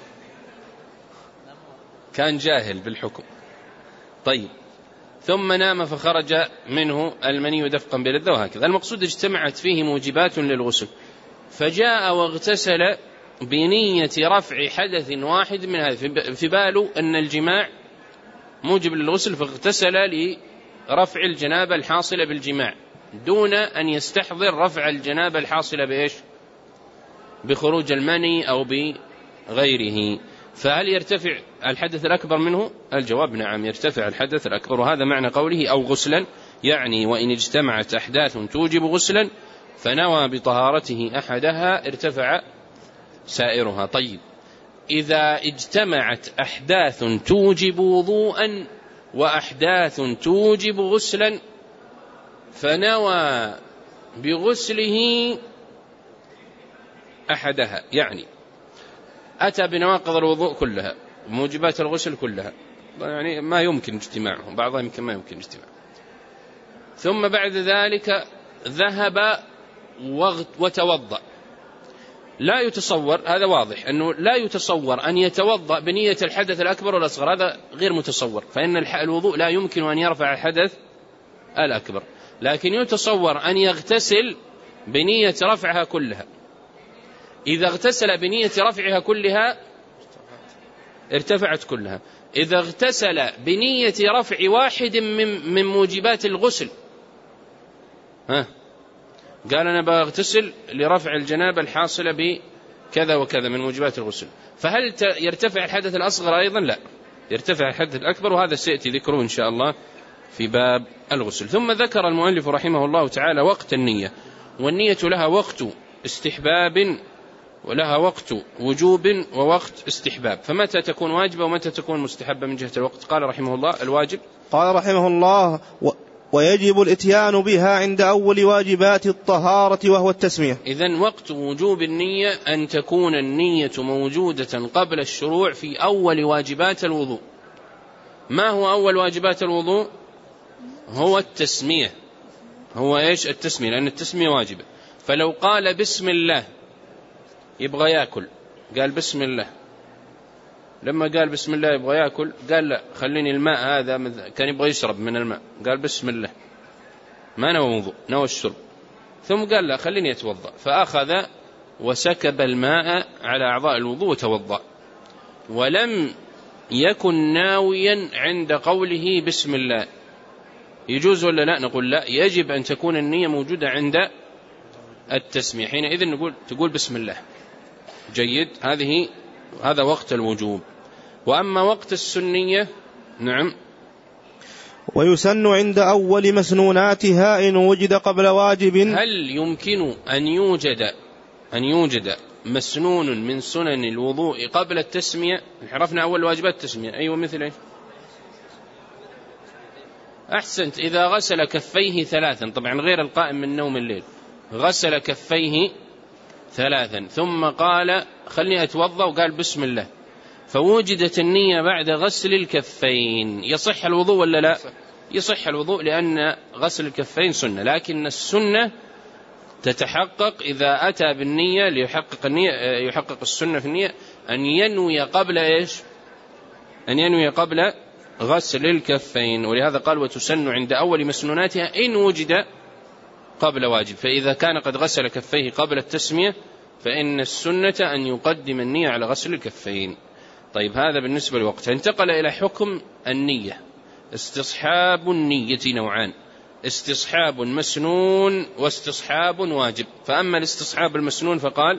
كان جاهل بالحكم. طيب، ثم نام فخرج منه المني دفقا بلذة، وهكذا. المقصود اجتمعت فيه موجبات للغسل، فجاء واغتسل بنية رفع حدث واحد من هذا، في باله أن الجماع موجب للغسل، فاغتسل لرفع الجنابة الحاصلة بالجماع دون أن يستحضر رفع الجنابة الحاصلة بإيش؟ بخروج المني أو بغيره. فهل يرتفع الحدث الأكبر منه؟ الجواب نعم، يرتفع الحدث الأكبر. وهذا معنى قوله أو غسلا، يعني وإن اجتمعت أحداث توجب غسلا فنوى بطهارته أحدها ارتفع سائرها. طيب، إذا اجتمعت أحداث توجب وضوءا وأحداث توجب غسلا فنوى بغسله أحدها، يعني أتى بنواقض الوضوء كلها وموجبات الغسل كلها، يعني ما يمكن اجتماعهم، بعضها يمكن ما يمكن اجتماع، ثم بعد ذلك ذهب وتوضأ. لا يتصور، هذا واضح أنه لا يتصور أن يتوضأ بنية الحدث الأكبر والأصغر، هذا غير متصور، فإن الوضوء لا يمكن أن يرفع الحدث الأكبر، لكن يتصور أن يغتسل بنية رفعها كلها. إذا اغتسل بنية رفعها كلها ارتفعت كلها. إذا اغتسل بنية رفع واحد من من موجبات الغسل، ها قال أنا بغتسل لرفع الجنابة الحاصلة بكذا وكذا من موجبات الغسل، فهل يرتفع الحدث الأصغر أيضا؟ لا، يرتفع الحدث الأكبر، وهذا سيأتي ذكره إن شاء الله في باب الغسل. ثم ذكر المؤلف رحمه الله تعالى وقت النية، والنية لها وقت استحباب ولها وقت وجوب ووقت استحباب، فمتى تكون واجبة ومتى تكون مستحبة من جهة الوقت؟ قال رحمه الله: الواجب. قال رحمه الله: و ويجب الاتيان بها عند أول واجبات الطهارة وهو التسمية. إذن وقت وجوب النية أن تكون النية موجودة قبل الشروع في أول واجبات الوضوء. ما هو أول واجبات الوضوء؟ هو التسمية. هو إيش التسمية؟ لأن التسمية واجبة. فلو قال بسم الله يبغى يأكل، قال بسم الله، لما قال بسم الله يبغى يأكل، قال لا خليني الماء هذا، كان يبغى يشرب من الماء، قال بسم الله، ما نوى وضوء، نوى الشرب، ثم قال لا خليني أتوضأ، فأخذ وسكب الماء على أعضاء الوضوء وتوضأ، ولم يكن ناويا عند قوله بسم الله. يجوز ولا لا؟ نقول لا، يجب أن تكون النية موجودة عند التسمية، حينئذ نقول تقول بسم الله. جيد، هذه هذا وقت الوجوب. وأما وقت السنية، نعم، ويسن عند أول مسنوناتها إن وجد قبل واجب. هل يمكن أن يوجد أن يوجد مسنون من سنن الوضوء قبل التسمية؟ عرفنا أول واجبات التسمية، أيوة، مثل إيش؟ أحسنت، إذا غسل كفيه ثلاثا، طبعا غير القائم من نوم الليل، غسل كفيه ثلاثا ثم قال خلني أتوضأ وقال بسم الله، فوجدت النية بعد غسل الكفين، يصح الوضوء ولا لا؟ يصح الوضوء، لأن غسل الكفين سنة، لكن السنة تتحقق إذا أتى بالنية ليحقق النية، يحقق السنة في النية أن ينوي قبل إيش؟ أن ينوي قبل غسل الكفين. ولهذا قال وتسن عند أول مسنوناتها إن وجد قبل واجب، فإذا كان قد غسل كفيه قبل التسمية فإن السنة أن يقدم النية على غسل الكفين. طيب، هذا بالنسبة للوقت. انتقل إلى حكم النية. استصحاب النية نوعان: استصحاب مسنون واستصحاب واجب. فأما الاستصحاب المسنون فقال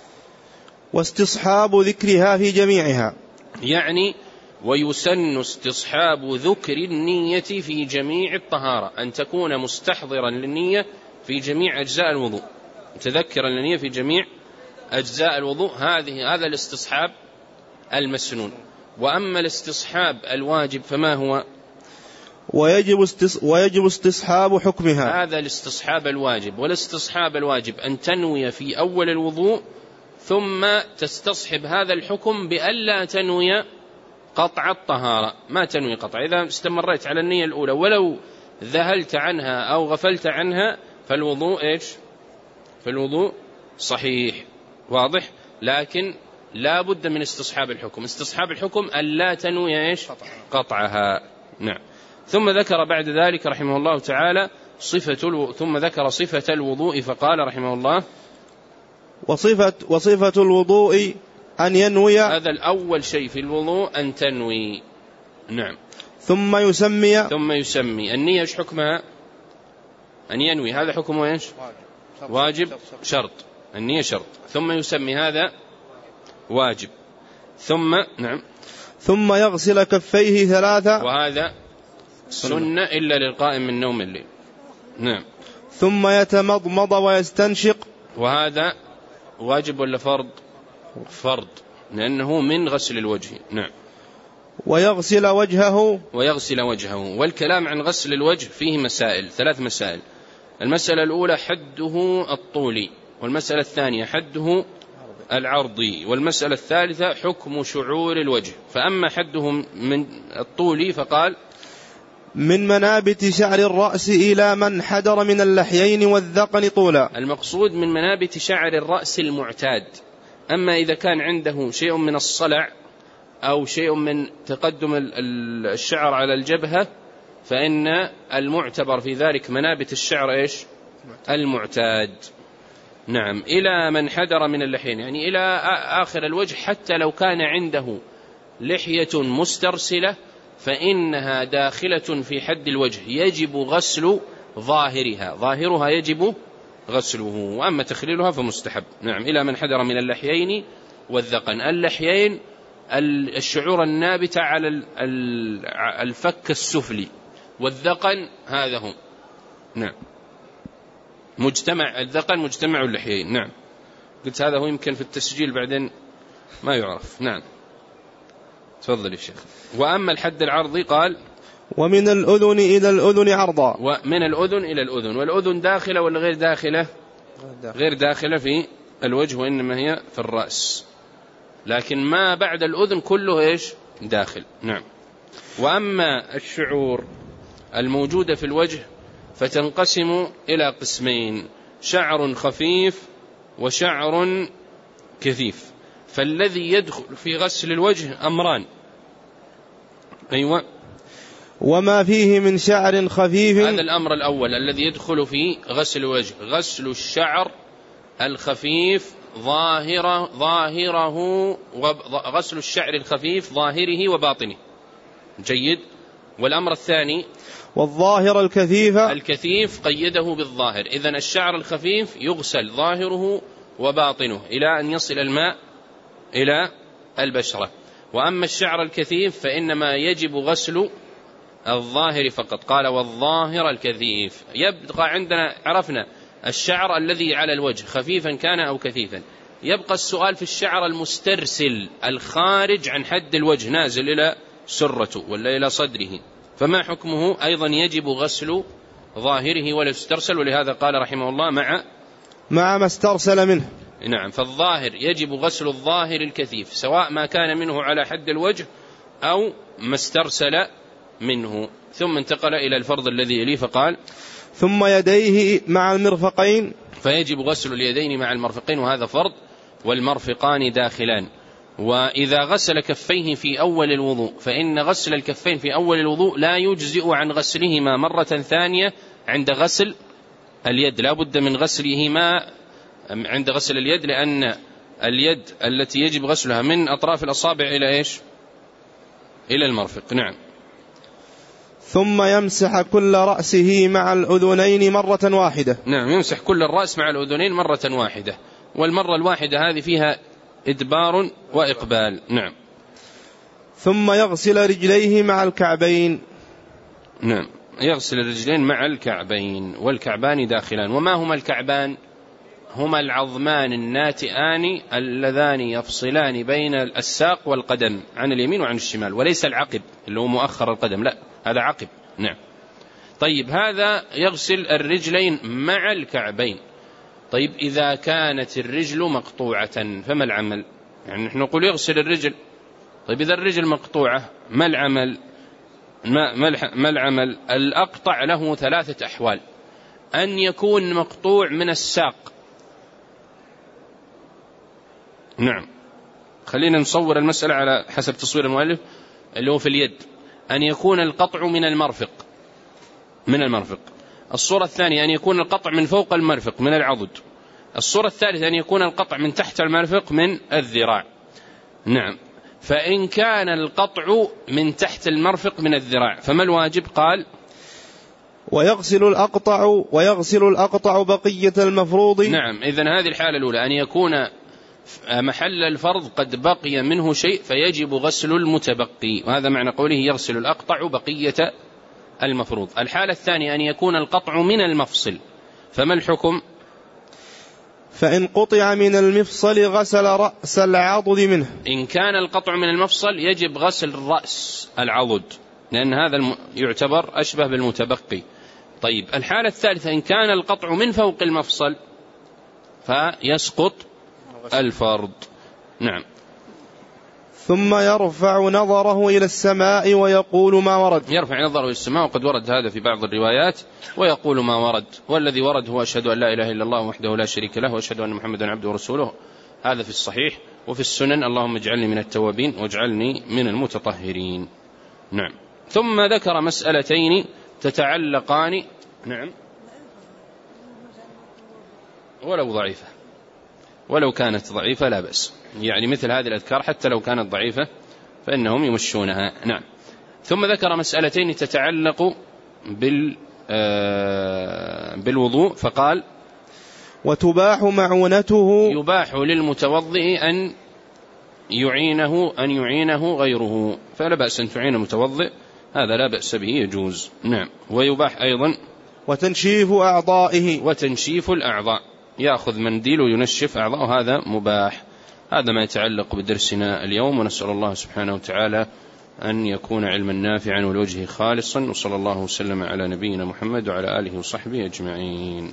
واستصحاب ذكرها في جميعها، يعني ويسن استصحاب ذكر النية في جميع الطهارة، أن تكون مستحضرا للنية في جميع أجزاء الوضوء، متذكرا للنية في جميع أجزاء الوضوء، هذه هذا الاستصحاب المسنون. وأما الاستصحاب الواجب فما هو؟ ويجب, استص... ويجب استصحاب حكمها، هذا الاستصحاب الواجب. والاستصحاب الواجب أن تنوي في أول الوضوء ثم تستصحب هذا الحكم بألا تنوي قطع الطهارة، ما تنوي قطع. إذا استمريت على النية الأولى ولو ذهلت عنها أو غفلت عنها فالوضوء إيش؟ فالوضوء صحيح، واضح، لكن لا بد من استصحاب الحكم. استصحاب الحكم ألا تنوي إيش؟ قطعها. نعم. ثم ذكر بعد ذلك رحمه الله تعالى صفة الو... ثم ذكر صفة الوضوء فقال رحمه الله وصفة, وصفة الوضوء أن ينوي، هذا الأول شيء في الوضوء أن تنوي. نعم. ثم يسمي ثم يسمي النية إيش حكمها؟ أن ينوي، هذا حكمه إيش؟ واجب، شرط، النية شرط. ثم يسمي، هذا واجب. ثم نعم ثم يغسل كفيه ثلاثة، وهذا سنة إلا للقائم من نوم الليل. نعم. ثم يتمضمض ويستنشق، وهذا واجب ولا فرض؟ فرض، لأنه من غسل الوجه. نعم. ويغسل وجهه ويغسل وجهه. والكلام عن غسل الوجه فيه مسائل، ثلاث مسائل. المسألة الأولى حده الطولي، والمسألة الثانية حده العرضي، والمسألة الثالثة حكم شعور الوجه. فأما حده من الطولي فقال من منابت شعر الرأس إلى من حدر من اللحيين والذقن طولا. المقصود من منابت شعر الرأس المعتاد. أما إذا كان عنده شيء من الصلع أو شيء من تقدم الشعر على الجبهة فإن المعتبر في ذلك منابت الشعر إيش؟ المعتاد. نعم. إلى من حدر من اللحيين، يعني إلى آخر الوجه، حتى لو كان عنده لحية مسترسلة فإنها داخلة في حد الوجه، يجب غسل ظاهرها، ظاهرها يجب غسله، وأما تخليلها فمستحب. نعم. إلى من حدر من اللحيين والذقن. اللحيين الشعور النابتة على الفك السفلي، والذقن هذا هو. نعم. مجتمع الذقن مجتمع اللحيين. نعم. قلت هذا هو، يمكن في التسجيل بعدين ما يعرف. نعم. تفضل يا شيخ. وأما الحد العرضي قال ومن الأذن إلى الأذن عرضا، ومن الأذن إلى الأذن. والأذن داخلة ولا غير داخلة؟ غير داخلة في الوجه، وإنما هي في الرأس، لكن ما بعد الأذن كله إيش؟ داخل. نعم. وأما الشعور الموجودة في الوجه فتنقسم إلى قسمين: شعر خفيف وشعر كثيف. فالذي يدخل في غسل الوجه أمران. أيوة. وما فيه من شعر خفيف. هذا الأمر الأول الذي يدخل في غسل الوجه، غسل الشعر الخفيف ظاهره ظاهره غسل الشعر الخفيف ظاهره وباطنه. جيد. والأمر الثاني والظاهر الكثيف. الكثيف قيده بالظاهر، إذن الشعر الخفيف يغسل ظاهره وباطنه إلى أن يصل الماء إلى البشرة. وأما الشعر الكثيف فإنما يجب غسل الظاهر فقط. قال والظاهر الكثيف. يبقى عندنا عرفنا الشعر الذي على الوجه خفيفا كان أو كثيفا. يبقى السؤال في الشعر المسترسل الخارج عن حد الوجه نازل إلى سرته ولا إلى صدره، فما حكمه؟ أيضا يجب غسل ظاهره ولا يسترسل، ولهذا قال رحمه الله مع مع ما استرسل منه. نعم. فالظاهر يجب غسل الظاهر الكثيف سواء ما كان منه على حد الوجه أو ما استرسل منه. ثم انتقل إلى الفرض الذي يليه فقال ثم يديه مع المرفقين. فيجب غسل اليدين مع المرفقين، وهذا فرض، والمرفقان داخلان. وإذا غسل كفيه في أول الوضوء فإن غسل الكفين في أول الوضوء لا يجزئ عن غسلهما مرة ثانية عند غسل اليد، لا بد من غسلهما عند غسل اليد، لأن اليد التي يجب غسلها من أطراف الأصابع إلى إيش؟ إلى المرفق. نعم. ثم يمسح كل رأسه مع الأذنين مرة واحدة. نعم، يمسح كل الرأس مع الأذنين مرة واحدة، والمرة الواحدة هذه فيها إدبار وإقبال. نعم. ثم يغسل رجليه مع الكعبين. نعم، يغسل الرجلين مع الكعبين، والكعبان داخلان. وما هما الكعبان؟ هما العظمان الناتئان اللذان يفصلان بين الساق والقدم عن اليمين وعن الشمال، وليس العقب اللي هو مؤخر القدم، لا هذا عقب. نعم. طيب هذا يغسل الرجلين مع الكعبين. طيب إذا كانت الرجل مقطوعة فما العمل؟ يعني نحن نقول يغسل الرجل، طيب إذا الرجل مقطوعة ما العمل؟ ما, ما العمل؟ الأقطع له ثلاثة أحوال: أن يكون مقطوع من الساق. نعم، خلينا نصور المسألة على حسب تصوير المؤلف اللي هو في اليد، أن يكون القطع من المرفق من المرفق. الصورة الثانية أن يكون القطع من فوق المرفق من العضد. الصورة الثالثة أن يكون القطع من تحت المرفق من الذراع. نعم. فإن كان القطع من تحت المرفق من الذراع فما الواجب؟ قال ويغسل الأقطع ويغسل الأقطع بقية المفروض. نعم. إذن هذه الحالة الأولى أن يكون محل الفرض قد بقي منه شيء فيجب غسل المتبقي، وهذا معنى قوله يغسل الأقطع بقية المفروض. الحالة الثانية أن يكون القطع من المفصل، فما الحكم؟ فإن قطع من المفصل غسل رأس العضد منه. إن كان القطع من المفصل يجب غسل رأس العضد، لأن هذا يعتبر أشبه بالمتبقي. طيب الحالة الثالثة إن كان القطع من فوق المفصل فيسقط الفرض. نعم. ثم يرفع نظره إلى السماء ويقول ما ورد. يرفع نظره إلى السماء، وقد ورد هذا في بعض الروايات، ويقول ما ورد. والذي ورد هو أشهد أن لا إله إلا الله وحده لا شريك له وأشهد أن محمدا عبده ورسوله، هذا في الصحيح. وفي السنن اللهم اجعلني من التوابين واجعلني من المتطهرين. نعم. ثم ذكر مسألتين تتعلقان. نعم. ولو ضعيفة، ولو كانت ضعيفة لا بأس، يعني مثل هذه الأذكار حتى لو كانت ضعيفة فإنهم يمشونها. نعم. ثم ذكر مسألتين تتعلق بال بالوضوء فقال وتباح معونته. يباح للمتوضئ أن يعينه أن يعينه غيره، فلا بأس أن تعين المتوضئ، هذا لا بأس به، يجوز. نعم. ويباح أيضا وتنشيف أعضائه، وتنشيف الأعضاء، يأخذ منديل وينشف أعضاءه، هذا مباح. هذا ما يتعلق بدرسنا اليوم، ونسأل الله سبحانه وتعالى أن يكون علما نافعا ولوجهه خالصا، وصلى الله وسلم على نبينا محمد وعلى آله وصحبه أجمعين.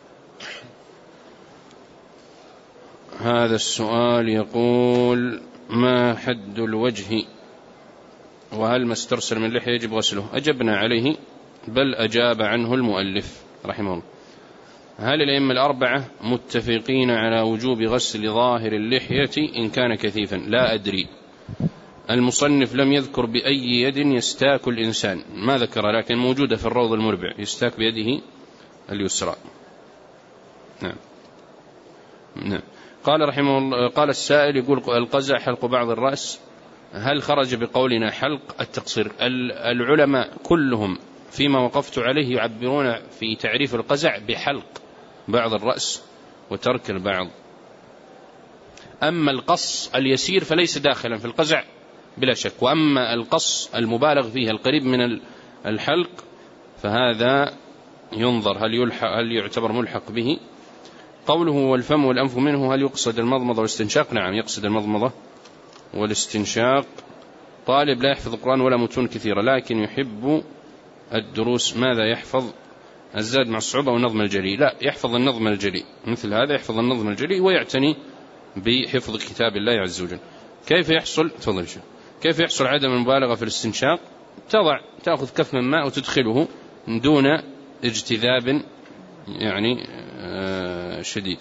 هذا السؤال يقول ما حد الوجه وهل ما استرسل من لحية يجب غسله؟ أجبنا عليه، بل أجاب عنه المؤلف رحمه الله. هل الأئمة الأربعة متفقين على وجوب غسل ظاهر اللحية إن كان كثيفا؟ لا أدري، المصنف لم يذكر بأي يد يستاك الإنسان، ما ذكر، لكن موجودة في الروض المربع، يستاك بيده اليسرى. نعم. نعم. قال رحمه الله، قال السائل يقول القزع حلق بعض الرأس، هل خرج بقولنا حلق التقصير؟ العلماء كلهم فيما وقفت عليه يعبرون في تعريف القزع بحلق بعض الرأس وترك البعض. أما القص اليسير فليس داخلا في القزع بلا شك، وأما القص المبالغ فيه القريب من الحلق فهذا ينظر هل يلحق، هل يعتبر ملحق به. قوله والفم والأنف منه، هل يقصد المضمضة والاستنشاق؟ نعم يقصد المضمضة والاستنشاق. طالب لا يحفظ القرآن ولا متون كثيرة لكن يحب الدروس، ماذا يحفظ؟ الزاد مع الصعوبة والنظم الجلي؟ لا، يحفظ النظم الجلي، مثل هذا يحفظ النظم الجلي ويعتني بحفظ كتاب الله عز وجل. كيف يحصل؟ تفضل شو. كيف يحصل عدم المبالغة في الاستنشاق؟ تضع تأخذ كف من ماء وتدخله دون اجتذاب يعني شديد.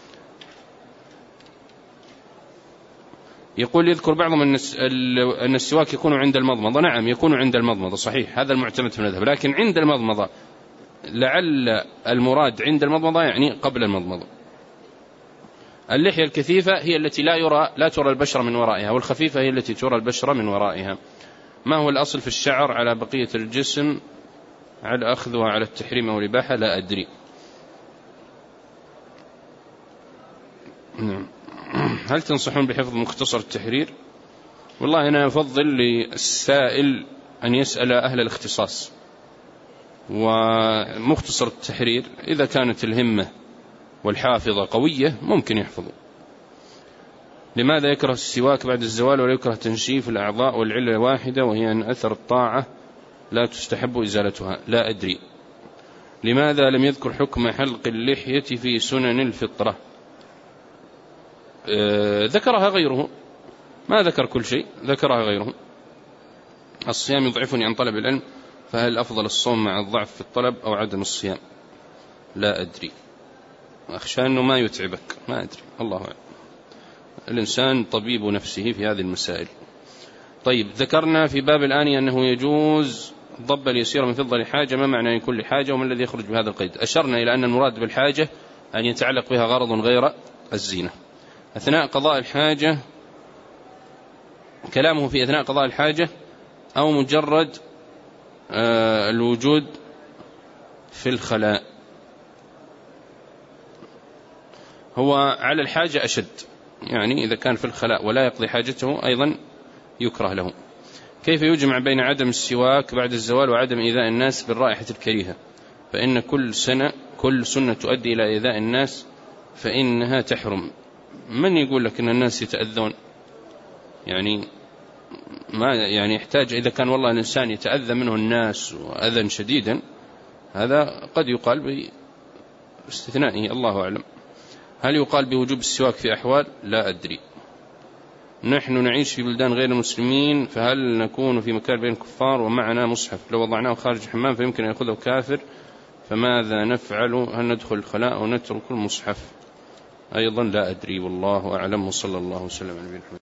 يقول يذكر بعضهم أن السواك يكون عند المضمضة. نعم يكون عند المضمضة، صحيح، هذا المعتمد في المذهب، لكن عند المضمضة لعل المراد عند المضمضة يعني قبل المضمضة. اللحية الكثيفة هي التي لا يرى لا ترى البشرة من ورائها، والخفيفة هي التي ترى البشرة من ورائها. ما هو الأصل في الشعر على بقية الجسم على أخذها على التحريم أو الإباحة؟ لا أدري. هل تنصحون بحفظ مختصر التحرير؟ والله أنا أفضل للسائل أن يسأل أهل الاختصاص، ومختصر التحرير إذا كانت الهمة والحافظة قوية ممكن يحفظه. لماذا يكره السواك بعد الزوال ولا يكره تنشيف الأعضاء والعلة واحدة وهي أن أثر الطاعة لا تستحب إزالتها؟ لا أدري. لماذا لم يذكر حكم حلق اللحية في سنن الفطرة؟ آه ذكرها غيره، ما ذكر كل شيء، ذكرها غيره. الصيام يضعفني عن طلب العلم، فهل أفضل الصوم مع الضعف في الطلب أو عدم الصيام؟ لا أدري، أخشى أنه ما يتعبك، ما أدري، الله أعلم، الإنسان طبيب نفسه في هذه المسائل. طيب، ذكرنا في باب الآنية أنه يجوز ضب اليسير من فضة لحاجة، ما معنى كل حاجة وما الذي يخرج بهذا القيد؟ أشرنا إلى أن المراد بالحاجة أن يتعلق بها غرض غير الزينة. أثناء قضاء الحاجة، كلامه في أثناء قضاء الحاجة أو مجرد آه الوجود في الخلاء؟ هو على الحاجة أشد، يعني إذا كان في الخلاء ولا يقضي حاجته أيضا يكره له. كيف يجمع بين عدم السواك بعد الزوال وعدم إيذاء الناس بالرائحة الكريهة؟ فإن كل سنة كل سنة تؤدي إلى إيذاء الناس فإنها تحرم. من يقول لك أن الناس يتأذون؟ يعني ما يعني يحتاج، إذا كان والله الإنسان يتأذى منه الناس وأذى شديدا هذا قد يقال باستثنائه، الله أعلم. هل يقال بوجوب السواك في أحوال؟ لا أدري. نحن نعيش في بلدان غير المسلمين، فهل نكون في مكان بين الكفار ومعنا مصحف لو وضعناه خارج الحمام فيمكن أن يأخذه كافر، فماذا نفعل؟ هل ندخل الخلاء ونترك المصحف؟ أيضا لا أدري، والله أعلم، وصلى الله وسلم على نبينا محمد.